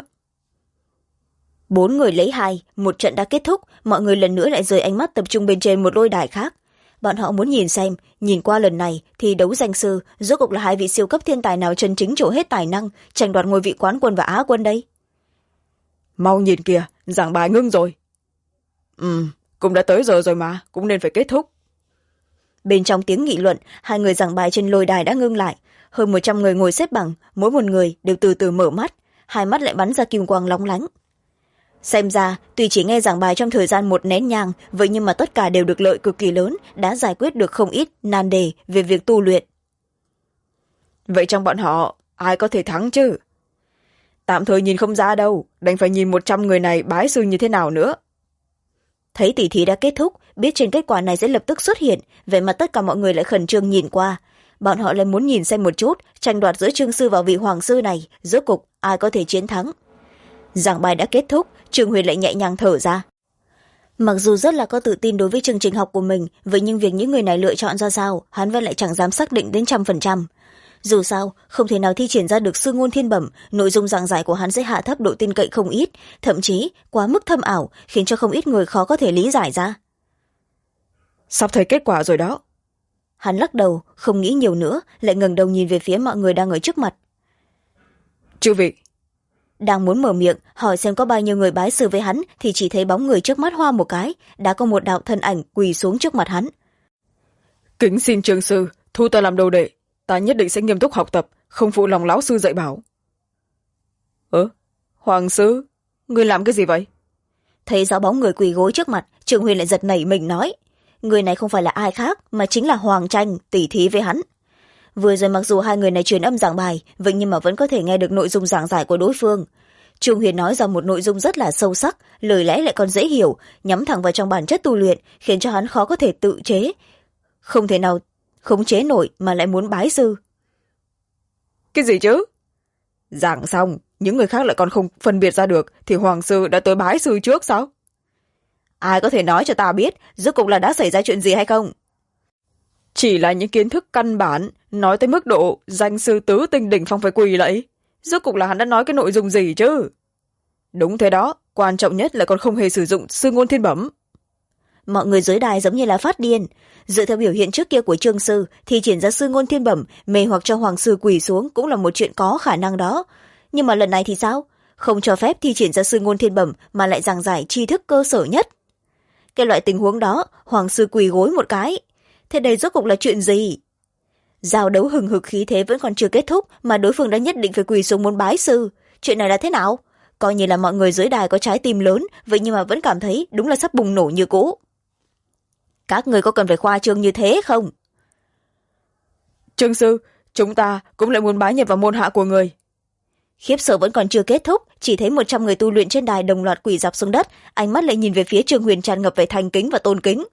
4 người lấy 2, một trận đã kết thúc, mọi người lần nữa lại rời ánh mắt tập trung bên trên một lôi đài khác. Bọn họ muốn nhìn xem, nhìn qua lần này thì đấu danh sư, rốt cuộc là hai vị siêu cấp thiên tài nào chân chính trổ hết tài năng, tranh đoạt ngôi vị quán quân và Á quân đây. Mau nhìn kìa, giảng bài ngưng rồi. Cũng đã tới giờ rồi mà, cũng nên phải kết thúc. Bên trong tiếng nghị luận, hai người giảng bài trên lôi đài đã ngưng lại. Hơn 100 người ngồi xếp bằng, mỗi một người đều từ từ mở mắt, hai mắt lại bắn ra kim quang lóng lánh. Xem ra, tuy chỉ nghe giảng bài trong thời gian 1 nén nhang, vậy nhưng mà tất cả đều được lợi cực kỳ lớn, đã giải quyết được không ít nan đề về việc tu luyện. Vậy trong bọn họ, ai có thể thắng chứ? Tạm thời nhìn không ra đâu, đành phải nhìn 100 người này bái sư như thế nào nữa. Thấy tỷ thí đã kết thúc, biết trên kết quả này sẽ lập tức xuất hiện, vậy mà tất cả mọi người lại khẩn trương nhìn qua. Bọn họ lại muốn nhìn xem một chút, tranh đoạt giữa Trương sư và vị Hoàng sư này, rốt cục ai có thể chiến thắng. Giảng bài đã kết thúc, Trương Huyền lại nhẹ nhàng thở ra. Mặc dù rất là có tự tin đối với chương trình học của mình, vậy nhưng việc những người này lựa chọn ra sao, hắn vẫn lại chẳng dám xác định đến 100%. Dù sao, không thể nào thi triển ra được sư ngôn thiên bẩm, nội dung giảng giải của hắn sẽ hạ thấp độ tin cậy không ít, thậm chí quá mức thâm ảo, khiến cho không ít người khó có thể lý giải ra. Sắp thấy kết quả rồi đó. Hắn lắc đầu, không nghĩ nhiều nữa, lại ngẩng đầu nhìn về phía mọi người đang ở trước mặt. Chư vị. Đang muốn mở miệng, hỏi xem có bao nhiêu người bái sư với hắn, thì chỉ thấy bóng người trước mắt hoa một cái, đã có một đạo thân ảnh quỳ xuống trước mặt hắn. Kính xin Trương sư, thu ta làm đồ đệ, ta nhất định sẽ nghiêm túc học tập, không phụ lòng lão sư dạy bảo. Hoàng sư, ngươi làm cái gì vậy? Thấy rõ bóng người quỳ gối trước mặt, Trương Huyền lại giật nảy mình nói. Người này không phải là ai khác, mà chính là Hoàng Tranh, tỉ thí với hắn. Vừa rồi mặc dù hai người này truyền âm giảng bài, vậy nhưng mà vẫn có thể nghe được nội dung giảng giải của đối phương. Trương Huyền nói ra một nội dung rất là sâu sắc, lời lẽ lại còn dễ hiểu, nhắm thẳng vào trong bản chất tu luyện, khiến cho hắn khó có thể tự chế. Không thể nào khống chế nổi mà lại muốn bái sư. Cái gì chứ? Giảng xong, những người khác lại còn không phân biệt ra được, thì Hoàng sư đã tới bái sư trước sao? Ai có thể nói cho ta biết, rốt cuộc là đã xảy ra chuyện gì hay không? Chỉ là những kiến thức căn bản, nói tới mức độ danh sư tứ tinh đỉnh phong phải quỳ lạy. Rốt cuộc là hắn đã nói cái nội dung gì chứ? Đúng thế đó, quan trọng nhất là còn không hề sử dụng sư ngôn thiên bẩm. Mọi người dưới đài giống như là phát điên. Dựa theo biểu hiện trước kia của Trương sư, thì triển ra sư ngôn thiên bẩm, mê hoặc cho Hoàng sư quỳ xuống cũng là một chuyện có khả năng đó. Nhưng mà lần này thì sao? Không cho phép thi triển ra sư ngôn thiên bẩm mà lại giảng giải tri thức cơ sở nhất. Cái loại tình huống đó, Hoàng sư quỳ gối một cái. Thế đây rốt cuộc là chuyện gì? Giao đấu hừng hực khí thế vẫn còn chưa kết thúc mà đối phương đã nhất định phải quỳ xuống muốn bái sư. Chuyện này là thế nào? Coi như là mọi người dưới đài có trái tim lớn, vậy nhưng mà vẫn cảm thấy đúng là sắp bùng nổ như cũ. các người có cần phải khoa trương như thế không? Trương sư, chúng ta cũng lại muốn bái nhập vào môn hạ của người. Khiếp sợ vẫn còn chưa kết thúc, chỉ thấy 100 người tu luyện trên đài đồng loạt quỳ dạp xuống đất, ánh mắt lại nhìn về phía Trương Huyền tràn ngập về thành kính và tôn kính.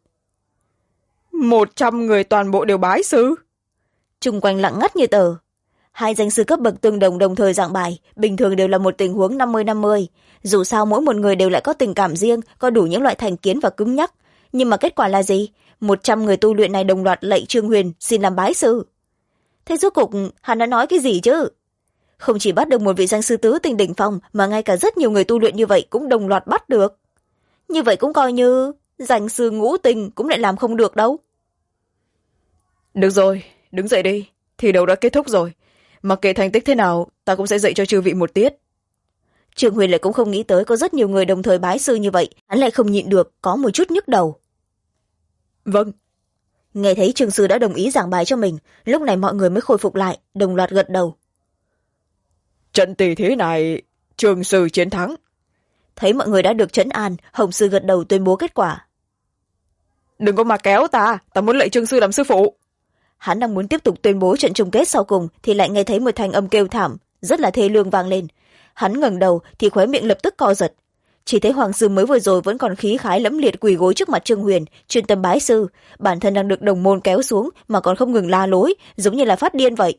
100 người toàn bộ đều bái sư? Chung quanh lặng ngắt như tờ. Hai danh sư cấp bậc tương đồng đồng thời giảng bài, bình thường đều là một tình huống 50-50. Dù sao mỗi một người đều lại có tình cảm riêng, có đủ những loại thành kiến và cứng nhắc. Nhưng mà kết quả là gì? 100 người tu luyện này đồng loạt lạy Trương Huyền xin làm bái sư. Thế rốt cục hắn đã nói cái gì chứ? Không chỉ bắt được một vị danh sư tứ tình đỉnh phong, mà ngay cả rất nhiều người tu luyện như vậy cũng đồng loạt bắt được. Như vậy cũng coi như danh sư ngũ tình cũng lại làm không được đâu. Được rồi, đứng dậy đi, thi đấu đã kết thúc rồi. Mặc kệ thành tích thế nào, ta cũng sẽ dạy cho chư vị một tiết. Trương Huyền lại cũng không nghĩ tới có rất nhiều người đồng thời bái sư như vậy, hắn lại không nhịn được, có một chút nhức đầu. Vâng. Nghe thấy Trương sư đã đồng ý giảng bài cho mình, lúc này mọi người mới khôi phục lại, đồng loạt gật đầu. Trận tỷ thí này, Trương sư chiến thắng. Thấy mọi người đã được trấn an, Hồng sư gật đầu tuyên bố kết quả. Đừng có mà kéo ta muốn lạy Trương sư làm sư phụ. Hắn đang muốn tiếp tục tuyên bố trận chung kết sau cùng thì lại nghe thấy một thanh âm kêu thảm rất là thê lương vang lên. Hắn ngẩng đầu thì khóe miệng lập tức co giật. Chỉ thấy hoàng sư mới vừa rồi vẫn còn khí khái lẫm liệt quỳ gối trước mặt Trương Huyền chuyên tâm bái sư, bản thân đang được đồng môn kéo xuống mà còn không ngừng la lối, giống như là phát điên vậy.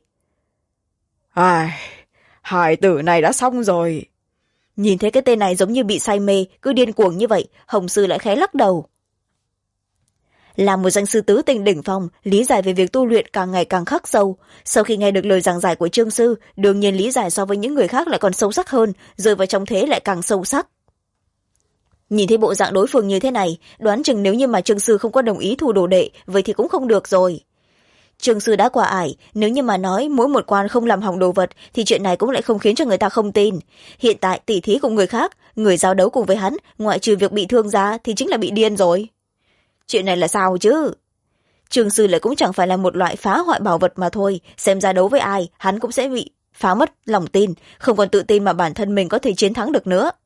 Hải tử này đã xong rồi. Nhìn thấy cái tên này giống như bị say mê, cứ điên cuồng như vậy, Hồng sư lại khẽ lắc đầu. Là một danh sư tứ tình đỉnh phong, lý giải về việc tu luyện càng ngày càng khắc sâu. Sau khi nghe được lời giảng giải của Trương sư, đương nhiên lý giải so với những người khác lại còn sâu sắc hơn, rơi vào trong thế lại càng sâu sắc. Nhìn thấy bộ dạng đối phương như thế này, đoán chừng nếu như mà Trương sư không có đồng ý thu đồ đệ, vậy thì cũng không được rồi. Trương sư đã quả ải, nếu như mà nói mỗi một quan không làm hỏng đồ vật thì chuyện này cũng lại không khiến cho người ta không tin. Hiện tại tỉ thí cùng người khác, người giao đấu cùng với hắn, ngoại trừ việc bị thương ra thì chính là bị điên rồi. Chuyện này là sao chứ? Trương sư lại cũng chẳng phải là một loại phá hoại bảo vật mà thôi, xem ra đấu với ai hắn cũng sẽ bị phá mất lòng tin, không còn tự tin mà bản thân mình có thể chiến thắng được nữa.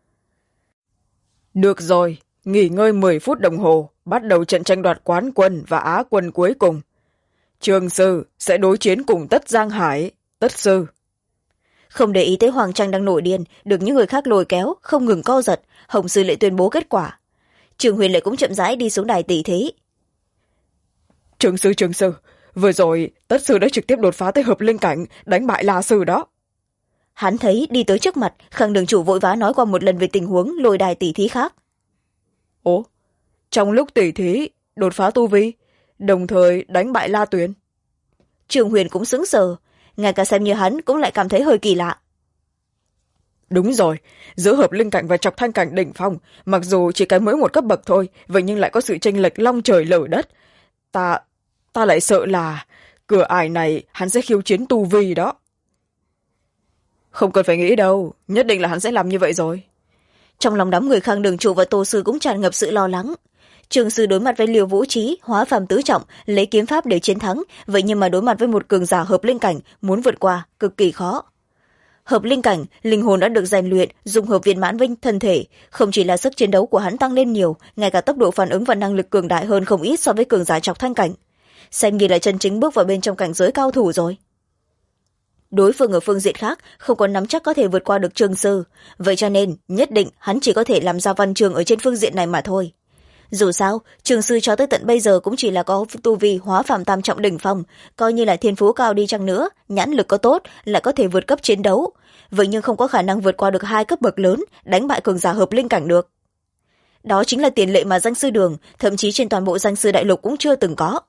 Được rồi, nghỉ ngơi 10 phút đồng hồ, bắt đầu trận tranh đoạt quán quân và á quân cuối cùng. Trương sư sẽ đối chiến cùng Tất Giang Hải, Tất sư. Không để ý tới Hoàng Trang đang nổi điên, được những người khác lôi kéo, không ngừng co giật, Hồng sư lại tuyên bố kết quả. Trương Huyền lại cũng chậm rãi đi xuống đài tỷ thí. Trương sư, vừa rồi Tất sư đã trực tiếp đột phá tới hợp linh cảnh, đánh bại La sư đó. Hắn thấy đi tới trước mặt, Khang đường chủ vội vã nói qua một lần về tình huống lôi đài tỷ thí khác. Ồ, trong lúc tỷ thí đột phá tu vi, đồng thời đánh bại La Tuyền. Trương Huyền cũng sững sờ, ngay cả xem như hắn cũng lại cảm thấy hơi kỳ lạ. Đúng rồi, giữa hợp linh cảnh và chọc thanh cảnh đỉnh phong, mặc dù chỉ cái mới một cấp bậc thôi, vậy nhưng lại có sự chênh lệch long trời lở đất. Ta lại sợ là cửa ải này hắn sẽ khiêu chiến tu vi đó. Không cần phải nghĩ đâu, nhất định là hắn sẽ làm như vậy rồi. Trong lòng đám người Khang đường chủ và Tô sư cũng tràn ngập sự lo lắng. Trương sư đối mặt với Liêu Vũ Trí, hóa phàm tứ trọng, lấy kiếm pháp để chiến thắng, vậy nhưng mà đối mặt với một cường giả hợp linh cảnh, muốn vượt qua cực kỳ khó. Hợp linh cảnh, linh hồn đã được rèn luyện, dung hợp viên mãn với thân thể, không chỉ là sức chiến đấu của hắn tăng lên nhiều, ngay cả tốc độ phản ứng và năng lực cường đại hơn không ít so với cường giả chọc thanh cảnh, xem như là chân chính bước vào bên trong cảnh giới cao thủ rồi. Đối phương ở phương diện khác không có nắm chắc có thể vượt qua được Trương sư, vậy cho nên nhất định hắn chỉ có thể làm ra văn trường ở trên phương diện này mà thôi. Dù sao, Trương sư cho tới tận bây giờ cũng chỉ là có tu vi hóa phàm tam trọng đỉnh phong, coi như là thiên phú cao đi chăng nữa, nhãn lực có tốt là có thể vượt cấp chiến đấu, vậy nhưng không có khả năng vượt qua được 2 cấp bậc lớn, đánh bại cường giả hợp linh cảnh được. Đó chính là tiền lệ mà danh sư đường, thậm chí trên toàn bộ danh sư đại lục cũng chưa từng có.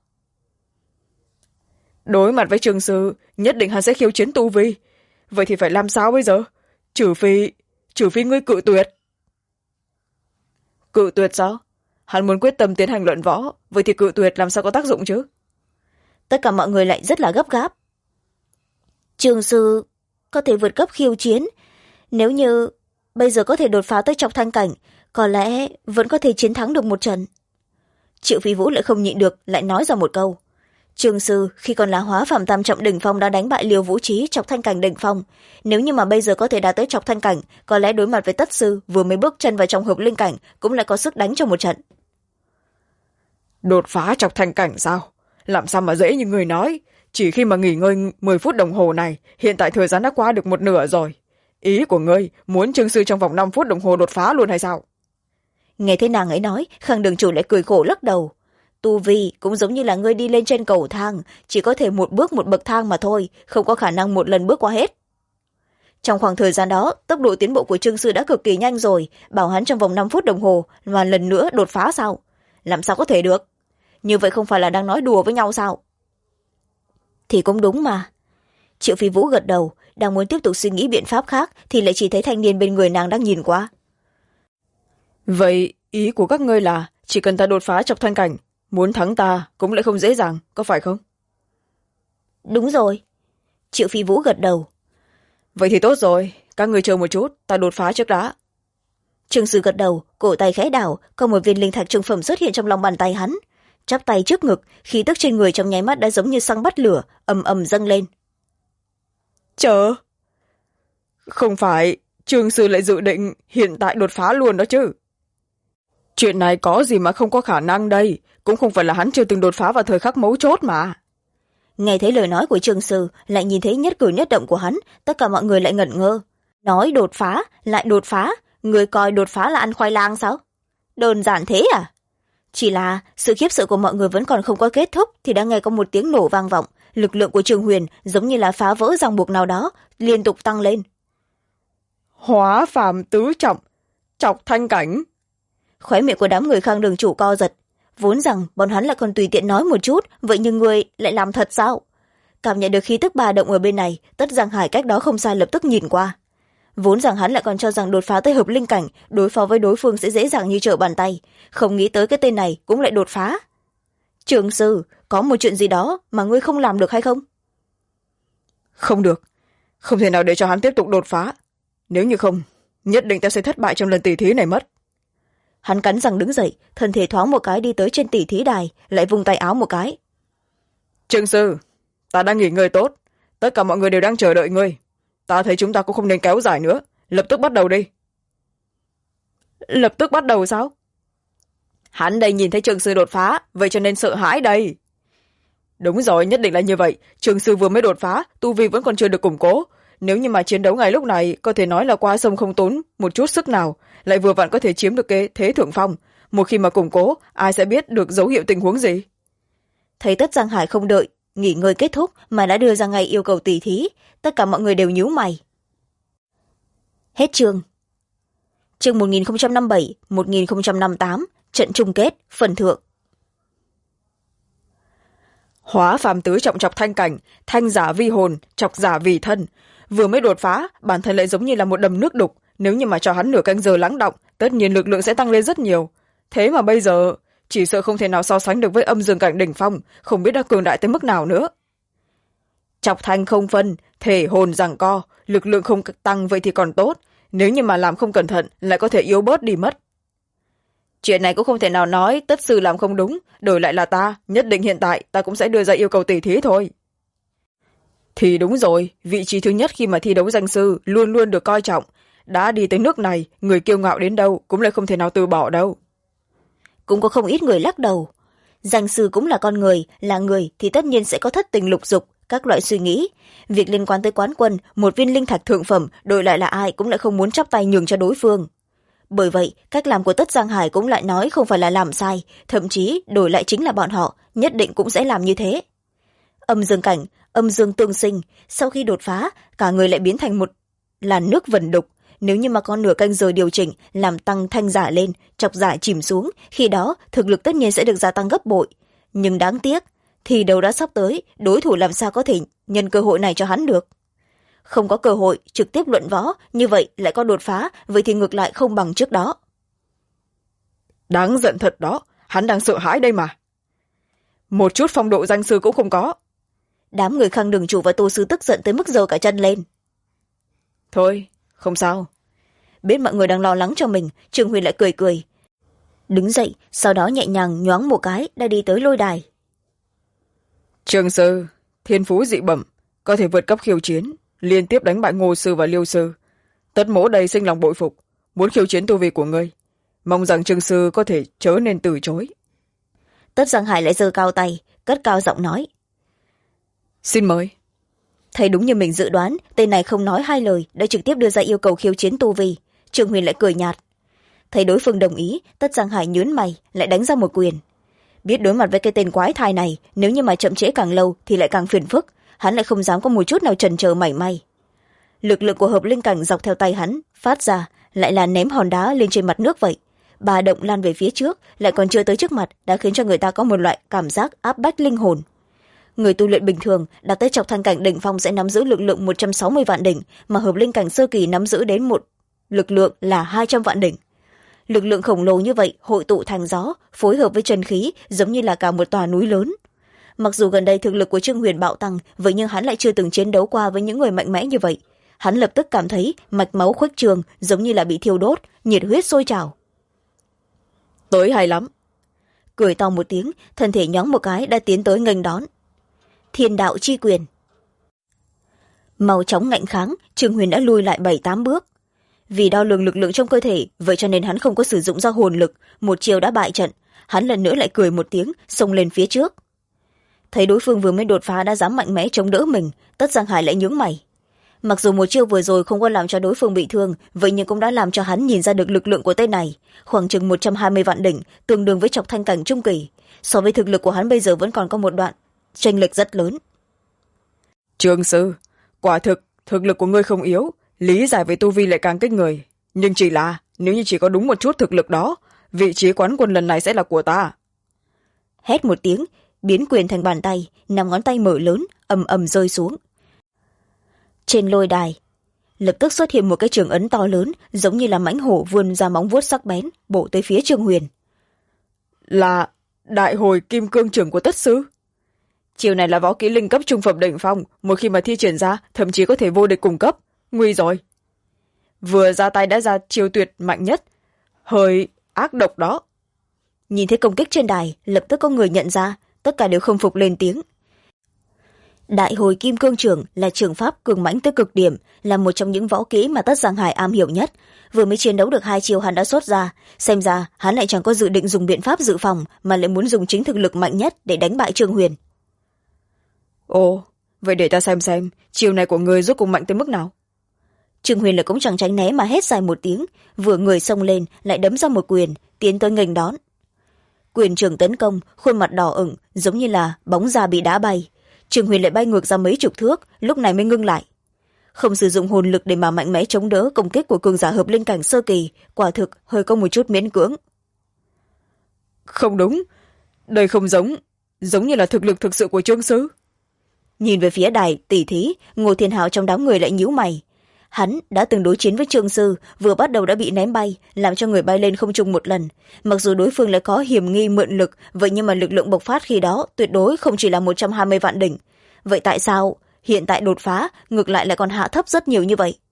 Đối mặt với Trương sư, nhất định hắn sẽ khiêu chiến tu vi. Vậy thì phải làm sao bây giờ? Trừ phi ngươi cự tuyệt. Cự tuyệt sao? Hắn muốn quyết tâm tiến hành luận võ, vậy thì cự tuyệt làm sao có tác dụng chứ? Tất cả mọi người lại rất là gấp gáp. Trương sư có thể vượt cấp khiêu chiến, nếu như bây giờ có thể đột phá tới chọc thanh cảnh, có lẽ vẫn có thể chiến thắng được một trận. Triệu Phi Vũ lại không nhịn được, lại nói ra một câu. Trương sư khi còn là hóa phàm tam trọng đỉnh phong đã đánh bại Liêu Vũ Trí chọc thanh cảnh đỉnh phong, nếu như mà bây giờ có thể đạt tới chọc thanh cảnh, có lẽ đối mặt với Tất sư vừa mới bước chân vào trong hợp linh cảnh cũng lại có sức đánh trong một trận. đột phá chọc thành cảnh sao? Làm sao mà dễ như người nói? Chỉ khi mà nghỉ ngơi 10 phút đồng hồ này, hiện tại thời gian đã qua được một nửa rồi. Ý của ngươi muốn Trương sư trong vòng 5 phút đồng hồ đột phá luôn hay sao? Nghe thấy nàng ấy nói, Khang đường chủ lại cười khổ lắc đầu. Tu vi cũng giống như là ngươi đi lên trên cầu thang, chỉ có thể một bước một bậc thang mà thôi, không có khả năng một lần bước qua hết. Trong khoảng thời gian đó, tốc độ tiến bộ của Trương sư đã cực kỳ nhanh rồi, bảo hắn trong vòng 5 phút đồng hồ mà lần nữa đột phá sao? Làm sao có thể được? Như vậy không phải là đang nói đùa với nhau sao? Thì cũng đúng mà. Triệu Phi Vũ gật đầu, đang muốn tiếp tục suy nghĩ biện pháp khác thì lại chỉ thấy thanh niên bên người nàng đang nhìn qua. Vậy ý của các ngươi là chỉ cần ta đột phá chọc thanh cảnh, muốn thắng ta cũng lại không dễ dàng, có phải không? Đúng rồi. Triệu Phi Vũ gật đầu. Vậy thì tốt rồi, các ngươi chờ một chút, ta đột phá trước đã. Trương sư gật đầu, cổ tay khẽ đảo, có một viên linh thạch trung phẩm xuất hiện trong lòng bàn tay hắn. Chắp tay trước ngực, khí tức trên người trong nháy mắt đã giống như xăng bắt lửa, ầm ầm dâng lên. Chờ. Không phải, Trương sư lại dự định hiện tại đột phá luôn đó chứ? Chuyện này có gì mà không có khả năng đây, cũng không phải là hắn chưa từng đột phá vào thời khắc mấu chốt mà. Nghe thấy lời nói của Trương sư, lại nhìn thấy nhất cử nhất động của hắn, tất cả mọi người lại ngẩn ngơ. Nói đột phá, lại đột phá, người coi đột phá là ăn khoai lang sao? Đơn giản thế à? Chỉ là sự khiếp sợ của mọi người vẫn còn không có kết thúc thì đã nghe có một tiếng nổ vang vọng, lực lượng của Trường Huyền giống như là phá vỡ ràng buộc nào đó, liên tục tăng lên. Hóa phàm tứ trọng, chọc thanh cảnh. Khóe miệng của đám người Khang đường chủ co giật. Vốn rằng bọn hắn lại còn tùy tiện nói một chút, vậy nhưng người lại làm thật sao? Cảm nhận được khí tức ba động ở bên này, Tất Giang Hải cách đó không xa lập tức nhìn qua. Vốn rằng hắn lại còn cho rằng đột phá tới hợp linh cảnh, đối phó với đối phương sẽ dễ dàng như trở bàn tay, không nghĩ tới cái tên này cũng lại đột phá. Trường sư, có một chuyện gì đó mà ngươi không làm được hay không? Không được, không thể nào để cho hắn tiếp tục đột phá. Nếu như không, nhất định ta sẽ thất bại trong lần tỷ thí này mất. Hắn cắn răng đứng dậy, thân thể thoáng một cái đi tới trên tỷ thí đài, lại vung tay áo một cái. Trương sư, ta đang nghỉ ngơi tốt, tất cả mọi người đều đang chờ đợi ngươi. Ta thấy chúng ta cũng không nên kéo dài nữa, lập tức bắt đầu đi. Lập tức bắt đầu sao? Hắn đây nhìn thấy Trương sư đột phá, vậy cho nên sợ hãi đây. Đúng rồi, nhất định là như vậy. Trương sư vừa mới đột phá, tu vi vẫn còn chưa được củng cố. Nếu như mà chiến đấu ngày lúc này, có thể nói là qua sông không tốn một chút sức nào, lại vừa vặn có thể chiếm được cái thế thượng phong. Một khi mà củng cố, ai sẽ biết được dấu hiệu tình huống gì? Thấy Tất Giang Hải không đợi nghỉ ngơi kết thúc mà đã đưa ra ngay yêu cầu tỷ thí, tất cả mọi người đều nhíu mày. Hết chương. Chương 1057, 1058, trận chung kết, phần thượng. Hóa phàm tứ trọng chọc thanh cảnh, thanh giả vi hồn, chọc giả vì thân. Vừa mới đột phá, bản thân lại giống như là một đầm nước đục, nếu như mà cho hắn nửa canh giờ lắng động, tất nhiên lực lượng sẽ tăng lên rất nhiều. Thế mà bây giờ, chỉ sợ không thể nào so sánh được với âm dương cảnh đỉnh phong, không biết đã cường đại tới mức nào nữa. Chọc thanh không phân, thể hồn giằng co, lực lượng không tăng vậy thì còn tốt, nếu như mà làm không cẩn thận lại có thể yếu bớt đi mất. Chuyện này cũng không thể nào nói Tất sư làm không đúng, đổi lại là ta, nhất định hiện tại ta cũng sẽ đưa ra yêu cầu tỷ thí thôi. Thì đúng rồi, vị trí thứ nhất khi mà thi đấu danh sư luôn luôn được coi trọng. Đã đi tới nước này, người kiêu ngạo đến đâu cũng lại không thể nào từ bỏ đâu. Cũng có không ít người lắc đầu. Danh sư cũng là con người, là người thì tất nhiên sẽ có thất tình lục dục, các loại suy nghĩ. Việc liên quan tới quán quân, một viên linh thạch thượng phẩm, đổi lại là ai cũng lại không muốn chắp tay nhường cho đối phương. Bởi vậy, cách làm của Tất Giang Hải cũng lại nói không phải là làm sai, thậm chí đổi lại chính là bọn họ, nhất định cũng sẽ làm như thế. Âm dương cảnh, âm dương tương sinh, sau khi đột phá, cả người lại biến thành một làn nước vần đục. Nếu như mà có nửa canh giờ điều chỉnh, làm tăng thanh giả lên, chọc giả chìm xuống, khi đó thực lực tất nhiên sẽ được gia tăng gấp bội. Nhưng đáng tiếc, thì đầu đã sắp tới, đối thủ làm sao có thể nhân cơ hội này cho hắn được. Không có cơ hội trực tiếp luận võ, như vậy lại có đột phá, vậy thì ngược lại không bằng trước đó. Đáng giận thật đó, hắn đang sợ hãi đây mà. Một chút phong độ danh sư cũng không có. Đám người Khang đường chủ và Tô sư tức giận tới mức giơ cả chân lên. Thôi, không sao. Biết mọi người đang lo lắng cho mình, Trương Huyền lại cười cười. Đứng dậy, sau đó nhẹ nhàng nhoáng một cái, đã đi tới lôi đài. Trương sư, thiên phú dị bẩm, có thể vượt cấp khiêu chiến, liên tiếp đánh bại Ngô sư và Liêu sư. Tất mỗ đầy sinh lòng bội phục, muốn khiêu chiến tu vi của ngươi. Mong rằng Trương sư có thể chớ nên từ chối. Tất Giang Hải lại giơ cao tay, cất cao giọng nói. Xin mời. Thấy đúng như mình dự đoán, tên này không nói hai lời đã trực tiếp đưa ra yêu cầu khiêu chiến tu vi. Trương Huyền lại cười nhạt. Thấy đối phương đồng ý, Tất Giang Hải nhướng mày lại đánh ra một quyền. Biết đối mặt với cái tên quái thai này, nếu như mà chậm trễ càng lâu thì lại càng phiền phức, hắn lại không dám có một chút nào chần chờ mảy may. Lực lượng của hợp linh cảnh dọc theo tay hắn phát ra lại là ném hòn đá lên trên mặt nước vậy. Bà động lan về phía trước, lại còn chưa tới trước mặt, đã khiến cho người ta có một loại cảm giác áp bách linh hồn. Người tu luyện bình thường đạt tới Trọc Thanh cảnh đỉnh phong sẽ nắm giữ lực lượng 160 vạn đỉnh, mà hợp linh cảnh sơ kỳ nắm giữ đến một lực lượng là 200 vạn đỉnh. Lực lượng khổng lồ như vậy hội tụ thành gió, phối hợp với chân khí giống như là cả một tòa núi lớn. Mặc dù gần đây thực lực của Trương Huyền bạo tăng, vậy nhưng hắn lại chưa từng chiến đấu qua với những người mạnh mẽ như vậy. Hắn lập tức cảm thấy mạch máu khuếch trường giống như là bị thiêu đốt, nhiệt huyết sôi trào. Tới hay lắm. Cười to một tiếng, thân thể nhóng một cái đã tiến tới nghênh đón. Thiên đạo chi quyền. Mau chóng ngạnh kháng, Trương Huyền đã lui lại 7-8 bước. Vì đo lường lực lượng trong cơ thể, vậy cho nên hắn không có sử dụng ra hồn lực, một chiều đã bại trận. Hắn lần nữa lại cười một tiếng, xông lên phía trước. Thấy đối phương vừa mới đột phá đã dám mạnh mẽ chống đỡ mình, Tất Giang Hải lại nhướng mày. Mặc dù một chiêu vừa rồi không có làm cho đối phương bị thương, vậy nhưng cũng đã làm cho hắn nhìn ra được lực lượng của tên này, khoảng chừng 120 vạn đỉnh, tương đương với Trọc Thanh cảnh trung kỳ. So với thực lực của hắn bây giờ vẫn còn có một đoạn chênh lệch rất lớn. Trương sư, quả thực lực của ngươi không yếu, lý giải về tu vi lại càng kích người, nhưng chỉ là nếu như chỉ có đúng một chút thực lực đó, vị trí quán quân lần này sẽ là của ta. Hét một tiếng, biến quyền thành bàn tay, 5 ngón tay mở lớn ầm ầm rơi xuống. Trên lôi đài lập tức xuất hiện một cái trường ấn to lớn, giống như là mãnh hổ vươn ra móng vuốt sắc bén bổ tới phía Trương Huyền. Là đại hồi kim cương trưởng của Tất sư. Chiều này là võ kỹ linh cấp trung phẩm đỉnh phong, một khi mà thi triển ra thậm chí có thể vô địch cùng cấp. Nguy rồi. Vừa ra tay đã ra chiêu tuyệt mạnh nhất, hơi ác độc đó. Nhìn thấy công kích trên đài, lập tức có người nhận ra, tất cả đều không phục lên tiếng. Đại hồi kim cương trưởng là trường pháp cường mãnh tới cực điểm, là một trong những võ kỹ mà Tất Giang Hải am hiểu nhất. Vừa mới chiến đấu được 2 chiêu hắn đã xuất ra, xem ra hắn lại chẳng có dự định dùng biện pháp dự phòng, mà lại muốn dùng chính thực lực mạnh nhất để đánh bại Trương Huyền. Ồ, vậy để ta xem chiêu này của người rốt cuộc mạnh tới mức nào. Trương Huyền lại cũng chẳng tránh né mà hét dài một tiếng, vừa người xông lên lại đấm ra một quyền, tiến tới nghênh đón. Quyền trường tấn công, khuôn mặt đỏ ửng giống như là bóng da bị đá bay. Trương Huyền lại bay ngược ra mấy chục thước, lúc này mới ngưng lại. Không sử dụng hồn lực để mà mạnh mẽ chống đỡ công kích của cường giả hợp linh cảnh sơ kỳ, quả thực hơi có một chút miễn cưỡng. Không đúng, đây không giống như là thực lực thực sự của Trương sư. Nhìn về phía đài tỷ thí, Ngô Thiên Hạo trong đám người lại nhíu mày. Hắn đã từng đối chiến với Trương sư, vừa bắt đầu đã bị ném bay, làm cho người bay lên không trung một lần. Mặc dù đối phương lại có hiểm nghi mượn lực, vậy nhưng mà lực lượng bộc phát khi đó tuyệt đối không chỉ là 120 vạn đỉnh. Vậy tại sao hiện tại đột phá ngược lại còn hạ thấp rất nhiều như vậy?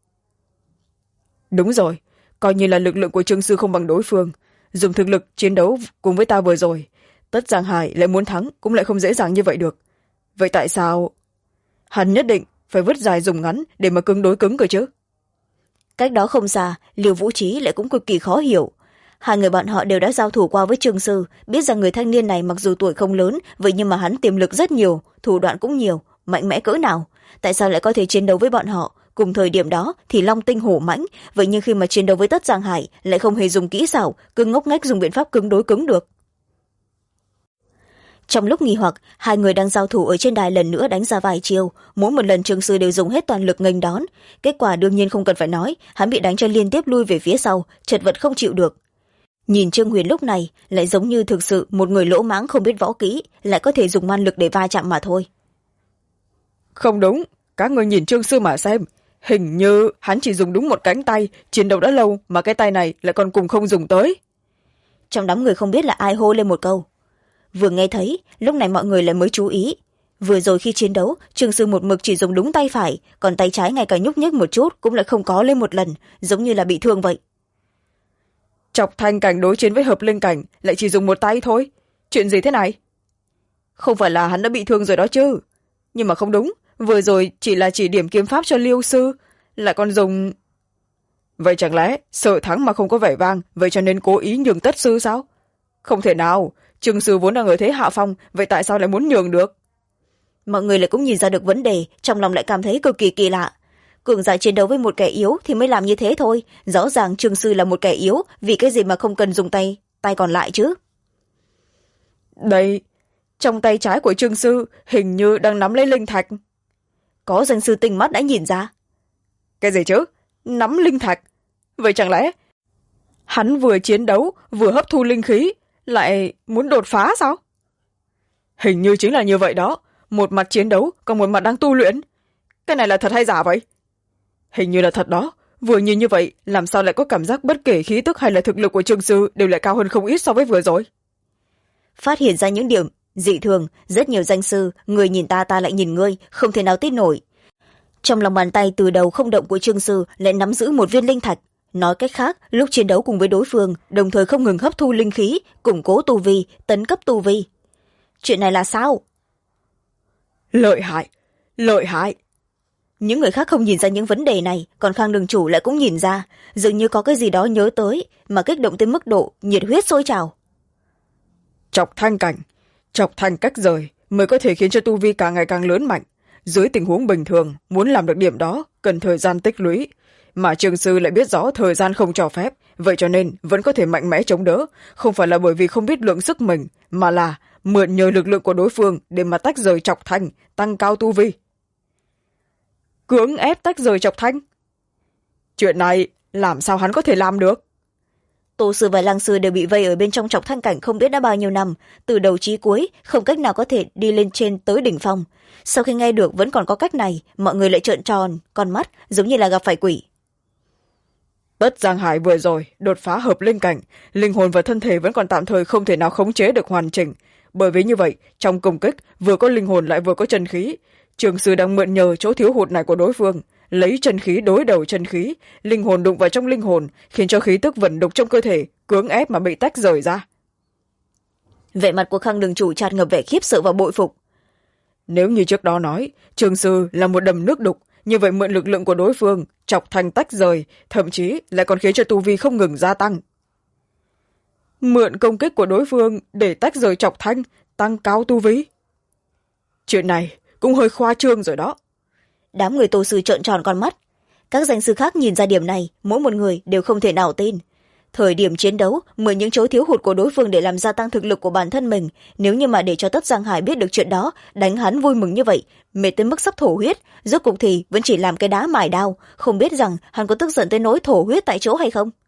Đúng rồi, coi như là lực lượng của Trương sư không bằng đối phương, dùng thực lực chiến đấu cùng với ta vừa rồi, Tất Giang Hải lại muốn thắng cũng lại không dễ dàng như vậy được. Vậy tại sao hắn nhất định phải vứt dài dùng ngắn để mà cứng đối cứng cơ chứ? Cách đó không xa, Liêu Vũ Trí lại cũng cực kỳ khó hiểu. Hai người bọn họ đều đã giao thủ qua với Trương sư, biết rằng người thanh niên này mặc dù tuổi không lớn, vậy nhưng mà hắn tiềm lực rất nhiều, thủ đoạn cũng nhiều, mạnh mẽ cỡ nào. Tại sao lại có thể chiến đấu với bọn họ? Cùng thời điểm đó thì long tinh hổ mãnh, vậy nhưng khi mà chiến đấu với Tất Giang Hải lại không hề dùng kỹ xảo, cứ ngốc nghếch dùng biện pháp cứng đối cứng được. Trong lúc nghi hoặc, hai người đang giao thủ ở trên đài lần nữa đánh ra vài chiêu, mỗi một lần Trương sư đều dùng hết toàn lực nghênh đón. Kết quả đương nhiên không cần phải nói, hắn bị đánh cho liên tiếp lui về phía sau, chật vật không chịu được. Nhìn Trương Huyền lúc này lại giống như thực sự một người lỗ mãng không biết võ kỹ, lại có thể dùng man lực để va chạm mà thôi. Không đúng, các người nhìn Trương sư mà xem, hình như hắn chỉ dùng đúng một cánh tay, chiến đấu đã lâu mà cái tay này lại còn cùng không dùng tới. Trong đám người không biết là ai hô lên một câu. Vừa nghe thấy, lúc này mọi người lại mới chú ý. Vừa rồi khi chiến đấu, Trương sư một mực chỉ dùng đúng tay phải, còn tay trái ngay cả nhúc nhích một chút cũng lại không có lên một lần, giống như là bị thương vậy. Trọc Thanh cảnh đối chiến với hợp linh cảnh lại chỉ dùng một tay thôi, chuyện gì thế này? Không phải là hắn đã bị thương rồi đó chứ? Nhưng mà không đúng, vừa rồi chỉ là chỉ điểm kiếm pháp cho Liêu sư, lại còn dùng... Vậy chẳng lẽ sợ thắng mà không có vẻ vang, vậy cho nên cố ý nhường Tất sư sao? Không thể nào, Trương sư vốn đang ở thế hạ phong, vậy tại sao lại muốn nhường được? Mọi người lại cũng nhìn ra được vấn đề, trong lòng lại cảm thấy cực kỳ kỳ lạ. Cường giả chiến đấu với một kẻ yếu thì mới làm như thế thôi, rõ ràng Trương sư là một kẻ yếu, vì cái gì mà không cần dùng tay còn lại chứ. Đây, trong tay trái của Trương sư hình như đang nắm lấy linh thạch. Có danh sư tinh mắt đã nhìn ra. Cái gì chứ? Nắm linh thạch? Vậy chẳng lẽ hắn vừa chiến đấu vừa hấp thu linh khí, lại muốn đột phá sao? Hình như chính là như vậy đó, một mặt chiến đấu còn một mặt đang tu luyện. Cái này là thật hay giả vậy? Hình như là thật đó, vừa nhìn như vậy làm sao lại có cảm giác bất kể khí tức hay là thực lực của Trương sư đều lại cao hơn không ít so với vừa rồi. Phát hiện ra những điểm dị thường, rất nhiều danh sư, người nhìn ta lại nhìn ngươi, không thể nào tin nổi. Trong lòng bàn tay từ đầu không động của Trương sư lại nắm giữ một viên linh thạch. Nói cách khác, lúc chiến đấu cùng với đối phương, đồng thời không ngừng hấp thu linh khí, củng cố tu vi, tấn cấp tu vi. Chuyện này là sao? Lợi hại, lợi hại. Những người khác không nhìn ra những vấn đề này, còn Khang đường chủ lại cũng nhìn ra, dường như có cái gì đó nhớ tới, mà kích động tới mức độ nhiệt huyết sôi trào. Chọc thanh cảnh, chọc thanh cách rời mới có thể khiến cho tu vi càng ngày càng lớn mạnh. Dưới tình huống bình thường, muốn làm được điểm đó cần thời gian tích lũy, mà Trương sư lại biết rõ thời gian không cho phép, vậy cho nên vẫn có thể mạnh mẽ chống đỡ, không phải là bởi vì không biết lượng sức mình, mà là mượn nhờ lực lượng của đối phương để mà tách rời chọc thanh, tăng cao tu vi. Cưỡng ép tách rời chọc thanh? Chuyện này làm sao hắn có thể làm được? Tô sư và Lăng sư đều bị vây ở bên trong chọc thanh cảnh không biết đã bao nhiêu năm, từ đầu chí cuối không cách nào có thể đi lên trên tới đỉnh phong. Sau khi nghe được vẫn còn có cách này, mọi người lại trợn tròn con mắt, giống như là gặp phải quỷ. Tất Giang Hải vừa rồi đột phá hợp linh cảnh, linh hồn và thân thể vẫn còn tạm thời không thể nào khống chế được hoàn chỉnh, bởi vì như vậy trong công kích vừa có linh hồn lại vừa có chân khí. Trường sư đang mượn nhờ chỗ thiếu hụt này của đối phương, lấy chân khí đối đầu chân khí, linh hồn đụng vào trong linh hồn, khiến cho khí tức vận đục trong cơ thể cưỡng ép mà bị tách rời ra. Vẻ mặt của Khang đường chủ tràn ngập vẻ khiếp sợ và bội phục. Nếu như trước đó nói trường sư là một đầm nước đục, như vậy mượn lực lượng của đối phương chọc thành tách rời, thậm chí lại còn khiến cho tu vi không ngừng gia tăng. Mượn công kích của đối phương để tách rời chọc thanh, tăng cao tu vi. Chuyện này cũng hơi khoa trương rồi đó. Đám người Tô sư trợn tròn con mắt. Các danh sư khác nhìn ra điểm này, mỗi một người đều không thể nào tin. Thời điểm chiến đấu, mượn những chỗ thiếu hụt của đối phương để làm gia tăng thực lực của bản thân mình, nếu như mà để cho Tất Giang Hải biết được chuyện đó, đánh hắn vui mừng như vậy, mệt tới mức sắp thổ huyết, rốt cục thì vẫn chỉ làm cái đá mài đao, không biết rằng hắn có tức giận tới nỗi thổ huyết tại chỗ hay không.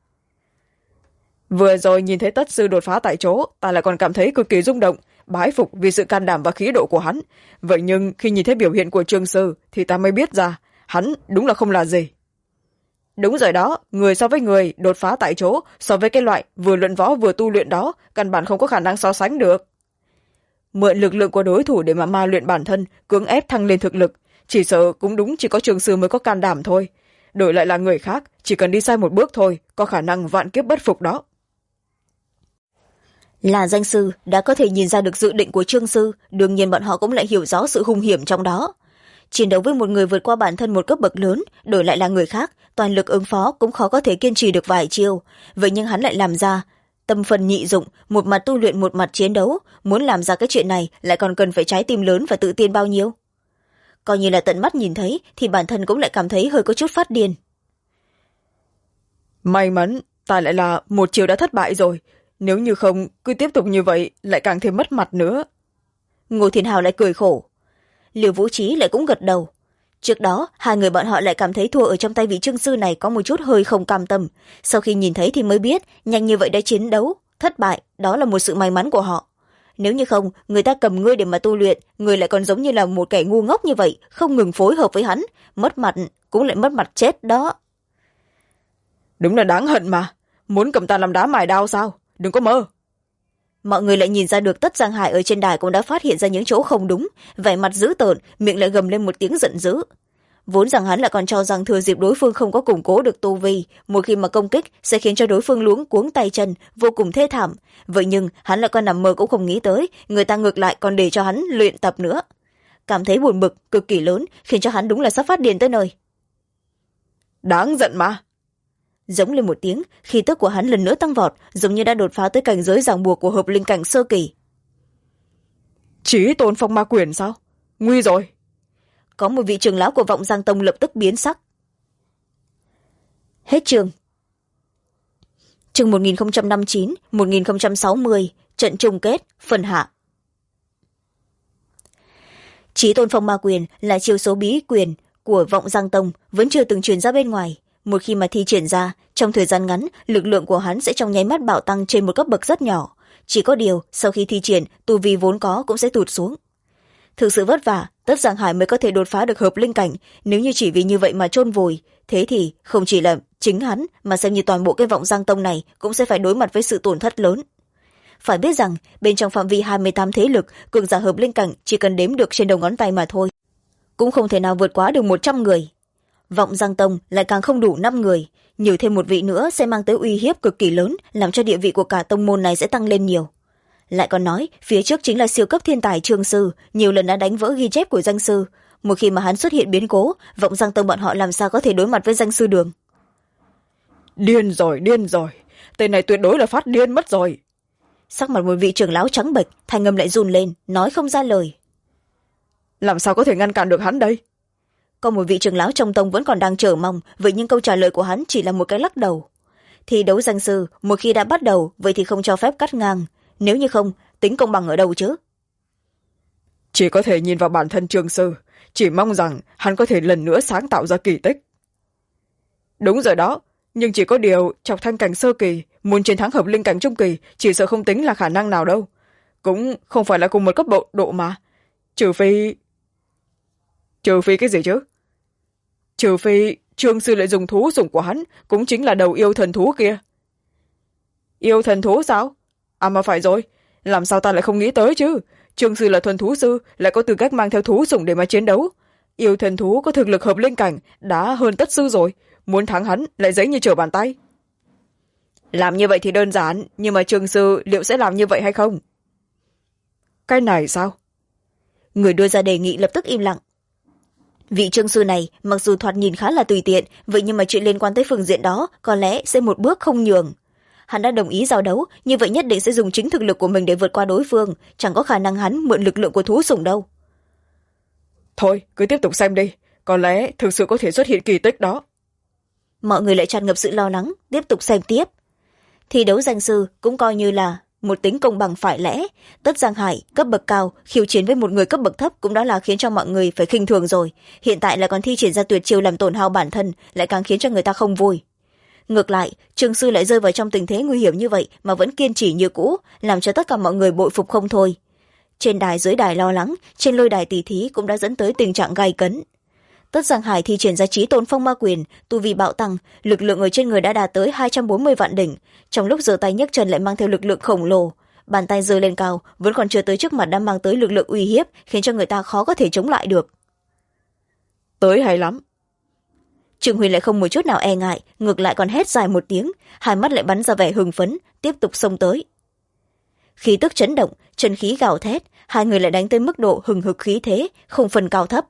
Vừa rồi nhìn thấy Tất sư đột phá tại chỗ, ta lại còn cảm thấy cực kỳ rung động, bái phục vì sự can đảm và khí độ của hắn. Vậy nhưng khi nhìn thấy biểu hiện của Trương sư thì ta mới biết ra hắn đúng là không là gì. Đúng rồi đó, người so với người đột phá tại chỗ, so với cái loại vừa luyện võ vừa tu luyện đó, căn bản không có khả năng so sánh được. Mượn lực lượng của đối thủ để mà ma luyện bản thân, cưỡng ép thăng lên thực lực, chỉ sợ cũng đúng chỉ có Trương sư mới có can đảm thôi. Đổi lại là người khác, chỉ cần đi sai một bước thôi, có khả năng vạn kiếp bất phục đó. Là danh sư đã có thể nhìn ra được dự định của Trương sư, đương nhiên bọn họ cũng lại hiểu rõ sự hung hiểm trong đó. Chiến đấu với một người vượt qua bản thân một cấp bậc lớn, đổi lại là người khác, toàn lực ứng phó cũng khó có thể kiên trì được vài chiêu. Vậy nhưng hắn lại làm ra tâm phần nhị dụng, một mặt tu luyện một mặt chiến đấu, muốn làm ra cái chuyện này lại còn cần phải trái tim lớn và tự tin bao nhiêu. Coi như là tận mắt nhìn thấy thì bản thân cũng lại cảm thấy hơi có chút phát điên. May mắn ta lại là một chiều đã thất bại rồi, nếu như không cứ tiếp tục như vậy lại càng thêm mất mặt nữa. Ngô Thiên Hào lại cười khổ. Liêu Vũ Trí lại cũng gật đầu. Trước đó hai người bọn họ lại cảm thấy thua ở trong tay vị Trương sư này có một chút hơi không cam tâm, sau khi nhìn thấy thì mới biết nhanh như vậy đã chiến đấu thất bại, đó là một sự may mắn của họ. Nếu như không, người ta cầm ngươi để mà tu luyện, người lại còn giống như là một kẻ ngu ngốc như vậy, không ngừng phối hợp với hắn, mất mặt cũng lại mất mặt chết đó. Đúng là đáng hận mà, muốn cầm ta làm đá mài đao sao, đừng có mơ. Mọi người lại nhìn ra được Tất Giang Hải ở trên đài cũng đã phát hiện ra những chỗ không đúng, vẻ mặt dữ tợn, miệng lại gầm lên một tiếng giận dữ. Vốn rằng hắn lại còn cho rằng thừa dịp đối phương không có củng cố được tu vi, một khi mà công kích sẽ khiến cho đối phương luống cuống tay chân, vô cùng thê thảm. Vậy nhưng hắn lại còn nằm mơ cũng không nghĩ tới, người ta ngược lại còn để cho hắn luyện tập nữa. Cảm thấy buồn bực cực kỳ lớn, khiến cho hắn đúng là sắp phát điên tới nơi. Đáng giận mà. Giống lên một tiếng, khí tức của hắn lần nữa tăng vọt, giống như đã đột phá tới cảnh giới ràng buộc của hợp linh cảnh sơ kỳ. Chí tôn phong ma quyền sao? Nguy rồi. Có một vị trưởng lão của Vọng Giang Tông lập tức biến sắc. Hết chương. Chương 1059-1060, trận chung kết, phần hạ. Chí tôn phong ma quyền là chiêu số bí quyền của Vọng Giang Tông, vẫn chưa từng truyền ra bên ngoài. Một khi mà thi triển ra, trong thời gian ngắn, lực lượng của hắn sẽ trong nháy mắt bạo tăng trên một cấp bậc rất nhỏ. Chỉ có điều, sau khi thi triển, tu vi vốn có cũng sẽ tụt xuống. Thực sự vất vả, Tất Giang Hải mới có thể đột phá được hợp linh cảnh. Nếu như chỉ vì như vậy mà chôn vùi, thế thì không chỉ là chính hắn mà xem như toàn bộ cái Vọng Giang Tông này cũng sẽ phải đối mặt với sự tổn thất lớn. Phải biết rằng bên trong phạm vi 28 thế lực, cường giả hợp linh cảnh chỉ cần đếm được trên đầu ngón tay mà thôi, cũng không thể nào vượt quá được 100 người. Vọng Giang Tông lại càng không đủ 5 người, nhiều thêm một vị nữa sẽ mang tới uy hiếp cực kỳ lớn, làm cho địa vị của cả tông môn này sẽ tăng lên nhiều. Lại còn nói phía trước chính là siêu cấp thiên tài Trương Sư, nhiều lần đã đánh vỡ ghi chép của danh sư. Một khi mà hắn xuất hiện biến cố, Vọng Giang Tông bọn họ làm sao có thể đối mặt với danh sư Đường. Điên rồi, tên này tuyệt đối là phát điên mất rồi. Sắc mặt một vị trưởng lão trắng bệch, thanh âm lại run lên, nói không ra lời. Làm sao có thể ngăn cản được hắn đây? Có một vị trưởng lão trong tông vẫn còn đang chờ mong, vậy nhưng câu trả lời của hắn chỉ là một cái lắc đầu. Thi đấu danh sư một khi đã bắt đầu, vậy thì không cho phép cắt ngang, nếu như không, tính công bằng ở đâu chứ? Chỉ có thể nhìn vào bản thân Trương Sư, chỉ mong rằng hắn có thể lần nữa sáng tạo ra kỳ tích. Đúng rồi đó, nhưng chỉ có điều Chọc Thanh cảnh sơ kỳ muốn chiến thắng hợp linh cảnh trung kỳ chỉ sợ không tính là khả năng nào đâu, cũng không phải là cùng một cấp độ mà. Trừ phi cái gì chứ? Trừ phi Trương Sư lại dùng thú sủng của hắn, cũng chính là đầu yêu thần thú kia. Yêu thần thú sao? À mà phải rồi, làm sao ta lại không nghĩ tới chứ? Trương Sư là thuần thú sư, lại có tư cách mang theo thú sủng để mà chiến đấu. Yêu thần thú có thực lực hợp linh cảnh đã hơn tất sư rồi, muốn thắng hắn lại dễ như trở bàn tay. Làm như vậy thì đơn giản, nhưng mà Trương Sư liệu sẽ làm như vậy hay không? Cái này sao? Người đưa ra đề nghị lập tức im lặng. Vị Trương Sư này mặc dù thoạt nhìn khá là tùy tiện, vậy nhưng mà chuyện liên quan tới phương diện đó có lẽ sẽ một bước không nhường. Hắn đã đồng ý giao đấu, như vậy nhất định sẽ dùng chính thực lực của mình để vượt qua đối phương, chẳng có khả năng hắn mượn lực lượng của thú sủng đâu. Thôi, cứ tiếp tục xem đi, có lẽ thực sự có thể xuất hiện kỳ tích đó. Mọi người lại tràn ngập sự lo lắng, tiếp tục xem tiếp. Thi đấu danh sư cũng coi như là một tính công bằng phải lẽ. Tất Giang Hải cấp bậc cao khiêu chiến với một người cấp bậc thấp cũng đã là khiến cho mọi người phải khinh thường rồi, hiện tại lại còn thi triển ra tuyệt chiêu làm tổn hao bản thân, lại càng khiến cho người ta không vui. Ngược lại, Trương Sư lại rơi vào trong tình thế nguy hiểm như vậy mà vẫn kiên trì như cũ, làm cho tất cả mọi người bội phục không thôi. Trên đài dưới đài lo lắng, trên lôi đài tỷ thí cũng đã dẫn tới tình trạng gay cấn. Tất Giang Hải thi triển ra Chí Tôn Phong Ma Quyền, tu vi bạo tăng, lực lượng ở trên người đã đạt tới 240 vạn đỉnh, trong lúc giơ tay nhấc chân lại mang theo lực lượng khổng lồ, bàn tay giơ lên cao, vẫn còn chưa tới trước mặt đã mang tới lực lượng uy hiếp, khiến cho người ta khó có thể chống lại được. Tới hay lắm. Trương Huyền lại không một chút nào e ngại, ngược lại còn hét dài một tiếng, hai mắt lại bắn ra vẻ hưng phấn, tiếp tục xông tới. Khí tức chấn động, chân khí gào thét, hai người lại đánh tới mức độ hừng hực khí thế, không phân cao thấp.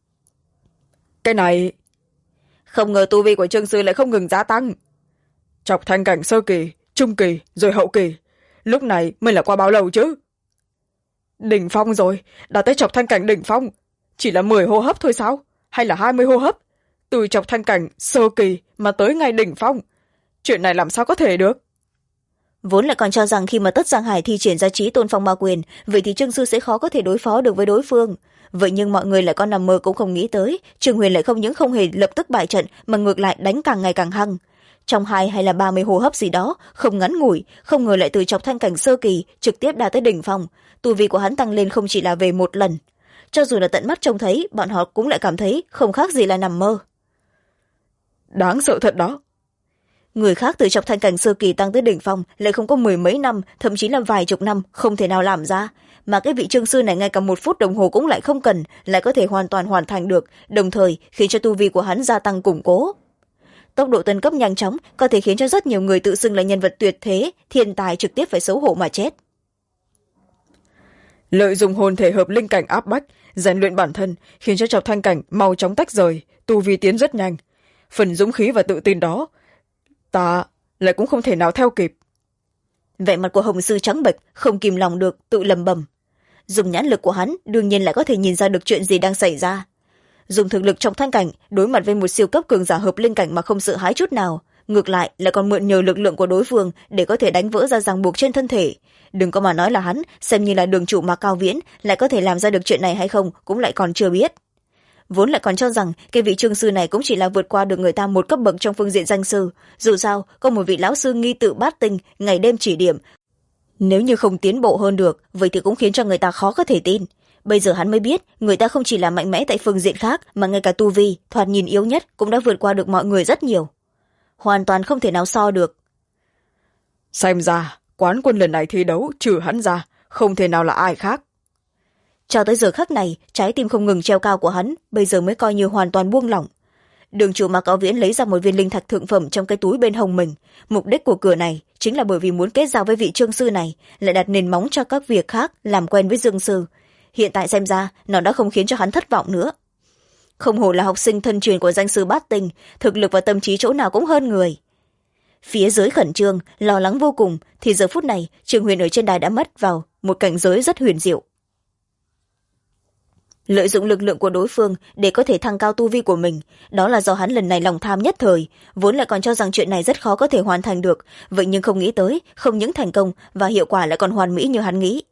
Cái này... Không ngờ tu vi của Trương Sư lại không ngừng gia tăng. Chọc Thanh cảnh sơ kỳ, trung kỳ, rồi hậu kỳ. Lúc này mới là qua bao lâu chứ? Đỉnh phong rồi, đã tới Chọc Thanh cảnh đỉnh phong. Chỉ là 10 hô hấp thôi sao? Hay là 20 hô hấp? Từ Chọc Thanh cảnh sơ kỳ mà tới ngay đỉnh phong. Chuyện này làm sao có thể được? Vốn lại còn cho rằng khi mà Tất Giang Hải thi triển ra Chí Tôn Phong Ma Quyền, vậy thì Trương Sư sẽ khó có thể đối phó được với đối phương. Vậy nhưng mọi người lại có nằm mơ cũng không nghĩ tới, Trương Huyền lại không những không hề lập tức bại trận mà ngược lại đánh càng ngày càng hăng. Trong 2 hay là 30 hô hấp gì đó, không ngắn ngủi, không ngờ lại từ Chọc Thanh cảnh sơ kỳ trực tiếp đã tới đỉnh phong, tu vi của hắn tăng lên không chỉ là về một lần. Cho dù là tận mắt trông thấy, bọn họ cũng lại cảm thấy không khác gì là nằm mơ. Đáng sợ thật đó. Người khác từ Chọc Thanh cảnh sơ kỳ tăng tới đỉnh phong lại không có 10 mấy năm, thậm chí là vài chục năm không thể nào làm ra, mà cái vị Trương Sư này ngay cả 1 phút đồng hồ cũng lại không cần, lại có thể hoàn toàn hoàn thành được, đồng thời khiến cho tu vi của hắn gia tăng củng cố. Tốc độ tân cấp nhanh chóng có thể khiến cho rất nhiều người tự xưng là nhân vật tuyệt thế, thiên tài trực tiếp phải xấu hổ mà chết. Lợi dụng hồn thể hợp linh cảnh áp bách, rèn luyện bản thân, khiến cho Chọc Thanh cảnh mau chóng tách rời, tu vi tiến rất nhanh. Phần dũng khí và tự tin đó, ta lại cũng không thể nào theo kịp. Vẻ mặt của Hồng Sư trắng bệch, không kìm lòng được, tự lầm bầm. dùng nhãn lực của hắn đương nhiên lại có thể nhìn ra được chuyện gì đang xảy ra. Dùng thực lực trong thanh cảnh đối mặt với một siêu cấp cường giả hợp linh cảnh mà không sợ hãi chút nào, ngược lại là còn mượn nhờ lực lượng của đối phương để có thể đánh vỡ ra ràng buộc trên thân thể. Đừng có mà nói là hắn xem như là đường chủ Mạc Cao Viễn lại có thể làm ra được chuyện này hay không cũng lại còn chưa biết. Vốn lại còn cho rằng cái vị trương sư này cũng chỉ là vượt qua được người ta một cấp bậc trong phương diện danh sư, dù sao có một vị lão sư nghi tự bát tinh ngày đêm chỉ điểm, nếu như không tiến bộ hơn được vậy thì cũng khiến cho người ta khó có thể tin. Bây giờ hắn mới biết người ta không chỉ là mạnh mẽ tại phương diện khác mà ngay cả tu vi thoạt nhìn yếu nhất cũng đã vượt qua được mọi người rất nhiều, hoàn toàn không thể nào so được. Xem ra quán quân lần này thi đấu trừ hắn ra không thể nào là ai khác. Cho tới giờ khắc này trái tim không ngừng treo cao của hắn bây giờ mới coi như hoàn toàn buông lỏng. Đường chủ Mạc Cao Viễn lấy ra một viên linh thạch thượng phẩm trong cái túi bên hông mình. Mục đích của cửa này chính là bởi vì muốn kết giao với vị trương sư này, lại đặt nền móng cho các việc khác làm quen với dương sư. Hiện tại xem ra nó đã không khiến cho hắn thất vọng nữa. Không hổ là học sinh thân truyền của danh sư bát tinh, thực lực và tâm trí chỗ nào cũng hơn người. Phía dưới khẩn trương lo lắng vô cùng thì giờ phút này Trương Huyền ở trên đài đã mất vào một cảnh giới rất huyền diệu. Lợi dụng lực lượng của đối phương để có thể thăng cao tu vi của mình, đó là do hắn lần này lòng tham nhất thời, vốn lại còn cho rằng chuyện này rất khó có thể hoàn thành được, vậy nhưng không nghĩ tới không những thành công và hiệu quả lại còn hoàn mỹ như hắn nghĩ.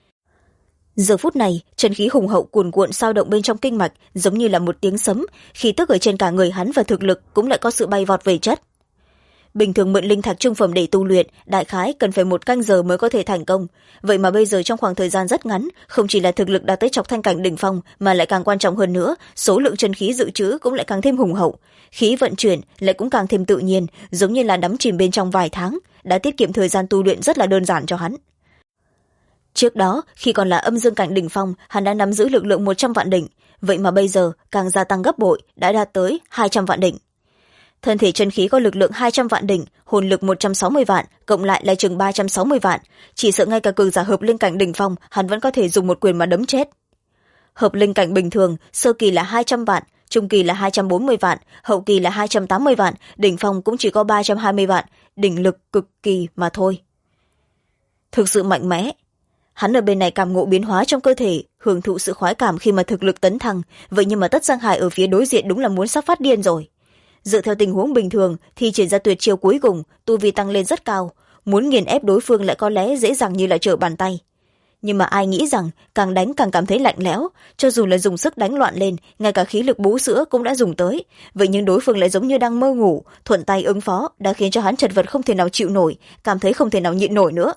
Giờ phút này chân khí hùng hậu cuồn cuộn sao động bên trong kinh mạch giống như là một tiếng sấm, khí tức ở trên cả người hắn và thực lực cũng lại có sự bay vọt về chất. Bình thường mượn linh thạch trung phẩm để tu luyện đại khái cần phải 1 canh giờ mới có thể thành công, vậy mà bây giờ trong khoảng thời gian rất ngắn không chỉ là thực lực đạt tới chọc thanh cảnh đỉnh phong mà lại càng quan trọng hơn nữa, số lượng chân khí dự trữ cũng lại càng thêm hùng hậu, khí vận chuyển lại cũng càng thêm tự nhiên, giống như là đắm chìm bên trong vài tháng, đã tiết kiệm thời gian tu luyện rất là đơn giản cho hắn. Trước đó khi còn là âm dương cảnh đỉnh phong hắn đã nắm giữ lực lượng 100 vạn đỉnh, vậy mà bây giờ càng gia tăng gấp bội, đã đạt tới 200 vạn đỉnh. Thân thể chân khí có lực lượng 200 vạn đỉnh, hồn lực 160 vạn, cộng lại là chừng 360 vạn, chỉ sợ ngay cả cường giả hợp linh cảnh đỉnh phong hắn vẫn có thể dùng một quyền mà đấm chết. Hợp linh cảnh bình thường sơ kỳ là 200 vạn, trung kỳ là 240 vạn, hậu kỳ là 280 vạn, đỉnh phong cũng chỉ có 320 vạn, đỉnh lực cực kỳ mà thôi. Thực sự mạnh mẽ. Hắn ở bên này cảm ngộ biến hóa trong cơ thể, hưởng thụ sự khoái cảm khi mà thực lực tấn thăng, vậy nhưng mà Tất Giang Hải ở phía đối diện đúng là muốn sắp phát điên rồi. Dựa theo tình huống bình thường thì triển ra tuyệt chiêu cuối cùng, tu vi tăng lên rất cao, muốn nghiền ép đối phương lại có lẽ dễ dàng như là trở bàn tay. Nhưng mà ai nghĩ rằng càng đánh càng cảm thấy lạnh lẽo, cho dù là dùng sức đánh loạn lên, ngay cả khí lực bú sữa cũng đã dùng tới, vậy nhưng đối phương lại giống như đang mơ ngủ, thuận tay ứng phó đã khiến cho hắn chật vật không thể nào chịu nổi, cảm thấy không thể nào nhịn nổi nữa.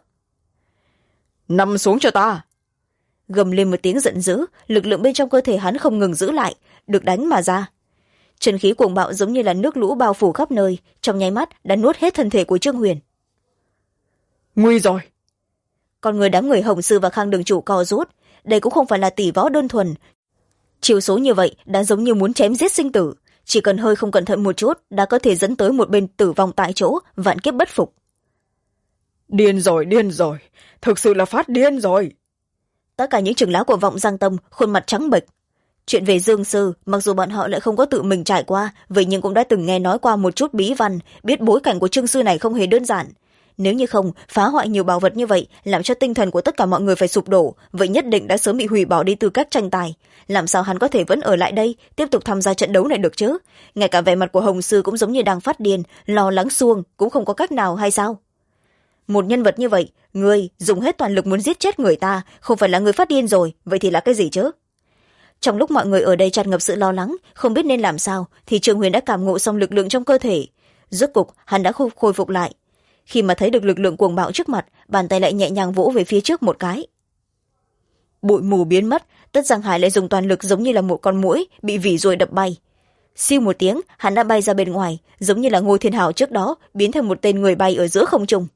Nằm xuống cho ta! Gầm lên một tiếng giận dữ, lực lượng bên trong cơ thể hắn không ngừng giữ lại, được đánh mà ra. Chân khí cuồng bạo giống như là nước lũ bao phủ khắp nơi, trong nháy mắt đã nuốt hết thân thể của Trương Huyền. Nguy rồi! Con người đám người Hồng Sư và Khang đường chủ co rút, đây cũng không phải là tỷ võ đơn thuần. Chiêu số như vậy đã giống như muốn chém giết sinh tử, chỉ cần hơi không cẩn thận một chút đã có thể dẫn tới một bên tử vong tại chỗ, vạn kiếp bất phục. Điên rồi, thực sự là phát điên rồi. Tất cả những trưởng lão của Vọng Giang Tông khuôn mặt trắng bệch. Chuyện về Dương Sư, mặc dù bọn họ lại không có tự mình trải qua, vậy nhưng cũng đã từng nghe nói qua một chút bí văn, biết bối cảnh của Trương Sư này không hề đơn giản. Nếu như không phá hoại nhiều bảo vật như vậy, làm cho tinh thần của tất cả mọi người phải sụp đổ, vậy nhất định đã sớm bị hủy bỏ đi tư cách tranh tài. Làm sao hắn có thể vẫn ở lại đây, tiếp tục tham gia trận đấu này được chứ? Ngay cả vẻ mặt của Hồng Sư cũng giống như đang phát điên, lo lắng xuông, cũng không có cách nào hay sao? Một nhân vật như vậy, người dùng hết toàn lực muốn giết chết người ta, không phải là người phát điên rồi, vậy thì là cái gì chứ? Trong lúc mọi người ở đây tràn ngập sự lo lắng, không biết nên làm sao, thì Trương Huyền đã cảm ngộ xong lực lượng trong cơ thể. Rốt cục hắn đã khôi phục lại. Khi mà thấy được lực lượng cuồng bạo trước mặt, bàn tay lại nhẹ nhàng vỗ về phía trước một cái. Bụi mù biến mất, Tất Giang Hải lại dùng toàn lực giống như là một con muỗi bị vỉ ruồi đập bay. Siêu một tiếng, hắn đã bay ra bên ngoài, giống như là Ngô Thiên Hào trước đó biến thành một tên người bay ở giữa không trung.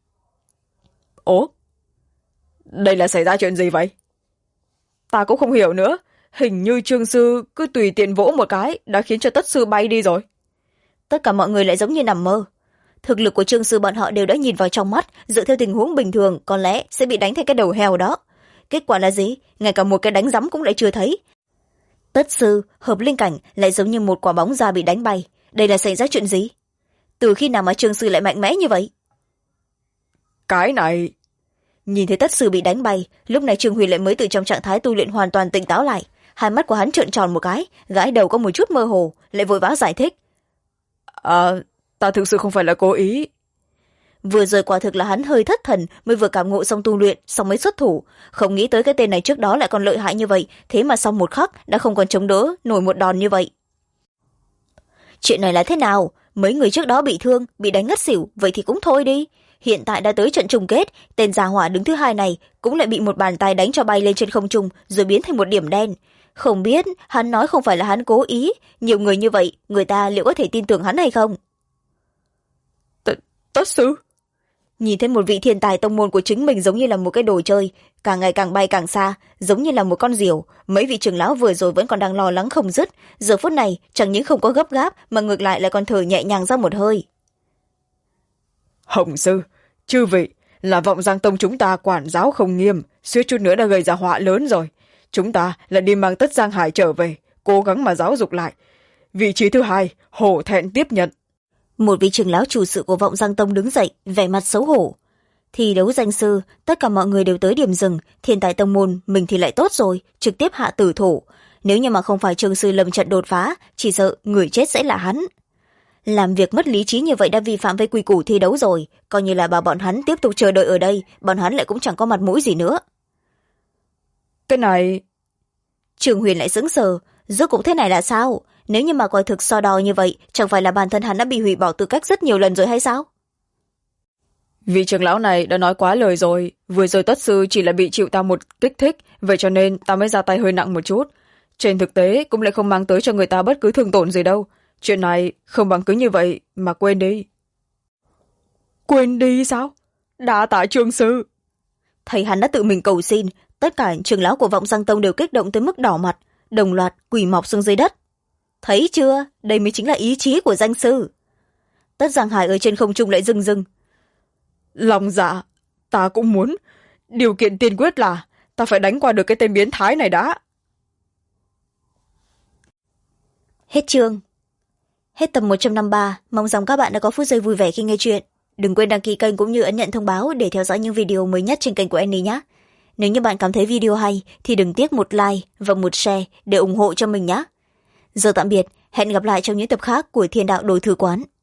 Ố, đây là xảy ra chuyện gì vậy? Ta cũng không hiểu nữa, hình như Trương Sư cứ tùy tiện vỗ một cái đã khiến cho Tất Sư bay đi rồi. Tất cả mọi người lại giống như nằm mơ. Thực lực của Trương Sư bọn họ đều đã nhìn vào trong mắt, dựa theo tình huống bình thường có lẽ sẽ bị đánh thành cái đầu heo đó. Kết quả là gì? Ngay cả một cái đánh rắm cũng lại chưa thấy. Tất Sư hợp linh cảnh lại giống như một quả bóng da bị đánh bay. Đây là xảy ra chuyện gì? Từ khi nào mà Trương Sư lại mạnh mẽ như vậy? Cái này... Nhìn thấy tất sư bị đánh bay, lúc này Trương Huyền lại mới từ trong trạng thái tu luyện hoàn toàn tỉnh táo lại. Hai mắt của hắn trợn tròn một cái, gãi đầu có một chút mơ hồ, lại vội vã giải thích. Ta thực sự không phải là cố ý. Vừa rồi quả thực là hắn hơi thất thần, mới vừa cảm ngộ xong tu luyện, xong mới xuất thủ. Không nghĩ tới cái tên này trước đó lại còn lợi hại như vậy, thế mà sau một khắc đã không còn chống đỡ nổi một đòn như vậy. Chuyện này là thế nào? Mấy người trước đó bị thương, bị đánh ngất xỉu, vậy thì cũng thôi đi. Hiện tại đã tới trận chung kết, tên già hỏa đứng thứ hai này cũng lại bị một bàn tay đánh cho bay lên trên không trung rồi biến thành một điểm đen. Không biết hắn nói không phải là hắn cố ý, nhiều người như vậy, người ta liệu có thể tin tưởng hắn hay không? Tất sư? Nhìn thấy một vị thiên tài tông môn của chính mình giống như là một cái đồ chơi, càng ngày càng bay càng xa, giống như là một con diều. Mấy vị trưởng lão vừa rồi vẫn còn đang lo lắng không dứt, giờ phút này chẳng những không có gấp gáp mà ngược lại lại còn thở nhẹ nhàng ra một hơi. Hồng sư, chư vị, là Vọng Giang Tông chúng ta quản giáo không nghiêm, suýt chút nữa đã gây ra họa lớn rồi. Chúng ta là đi mang Tất Giang Hải trở về, cố gắng mà giáo dục lại. Vị trí thứ hai, hổ thẹn tiếp nhận. Một vị trưởng lão chủ sự của Vọng Giang Tông đứng dậy, vẻ mặt xấu hổ. Thi đấu danh sư, tất cả mọi người đều tới điểm dừng, thiên tài tông môn mình thì lại tốt rồi, trực tiếp hạ tử thủ. Nếu như mà không phải trường sư lâm trận đột phá, chỉ sợ người chết sẽ là hắn. Làm việc mất lý trí như vậy đã vi phạm với quy củ thi đấu rồi, coi như là bảo bọn hắn tiếp tục chờ đợi ở đây, bọn hắn lại cũng chẳng có mặt mũi gì nữa. Cái này... Trường Huyền lại sững sờ, rốt cuộc thế này là sao? Nếu như mà coi thực so đo như vậy, chẳng phải là bản thân hắn đã bị hủy bỏ tư cách rất nhiều lần rồi hay sao? Vị trưởng lão này đã nói quá lời rồi, vừa rồi Tất sư chỉ là bị chịu ta một kích thích, vậy cho nên ta mới ra tay hơi nặng một chút. Trên thực tế cũng lại không mang tới cho người ta bất cứ thương tổn gì đâu. Chuyện này không bằng cứ như vậy mà quên đi. Quên đi sao? Đã tạ trường sư. Thấy hắn đã tự mình cầu xin, tất cả trưởng lão của Vọng Giang Tông đều kích động tới mức đỏ mặt, đồng loạt quỳ mọp xuống dưới đất. Thấy chưa, đây mới chính là ý chí của danh sư. Tất Giang Hải ở trên không trung lại rưng rưng. Lòng dạ, ta cũng muốn. Điều kiện tiên quyết là ta phải đánh qua được cái tên biến thái này đã. Hết chương. Hết tập 153, mong rằng các bạn đã có phút giây vui vẻ khi nghe chuyện. Đừng quên đăng ký kênh cũng như ấn nhận thông báo để theo dõi những video mới nhất trên kênh của Annie nhé. Nếu như bạn cảm thấy video hay thì đừng tiếc một like và một share để ủng hộ cho mình nhé. Giờ tạm biệt, hẹn gặp lại trong những tập khác của Thiên Đạo Đồ Thư Quán.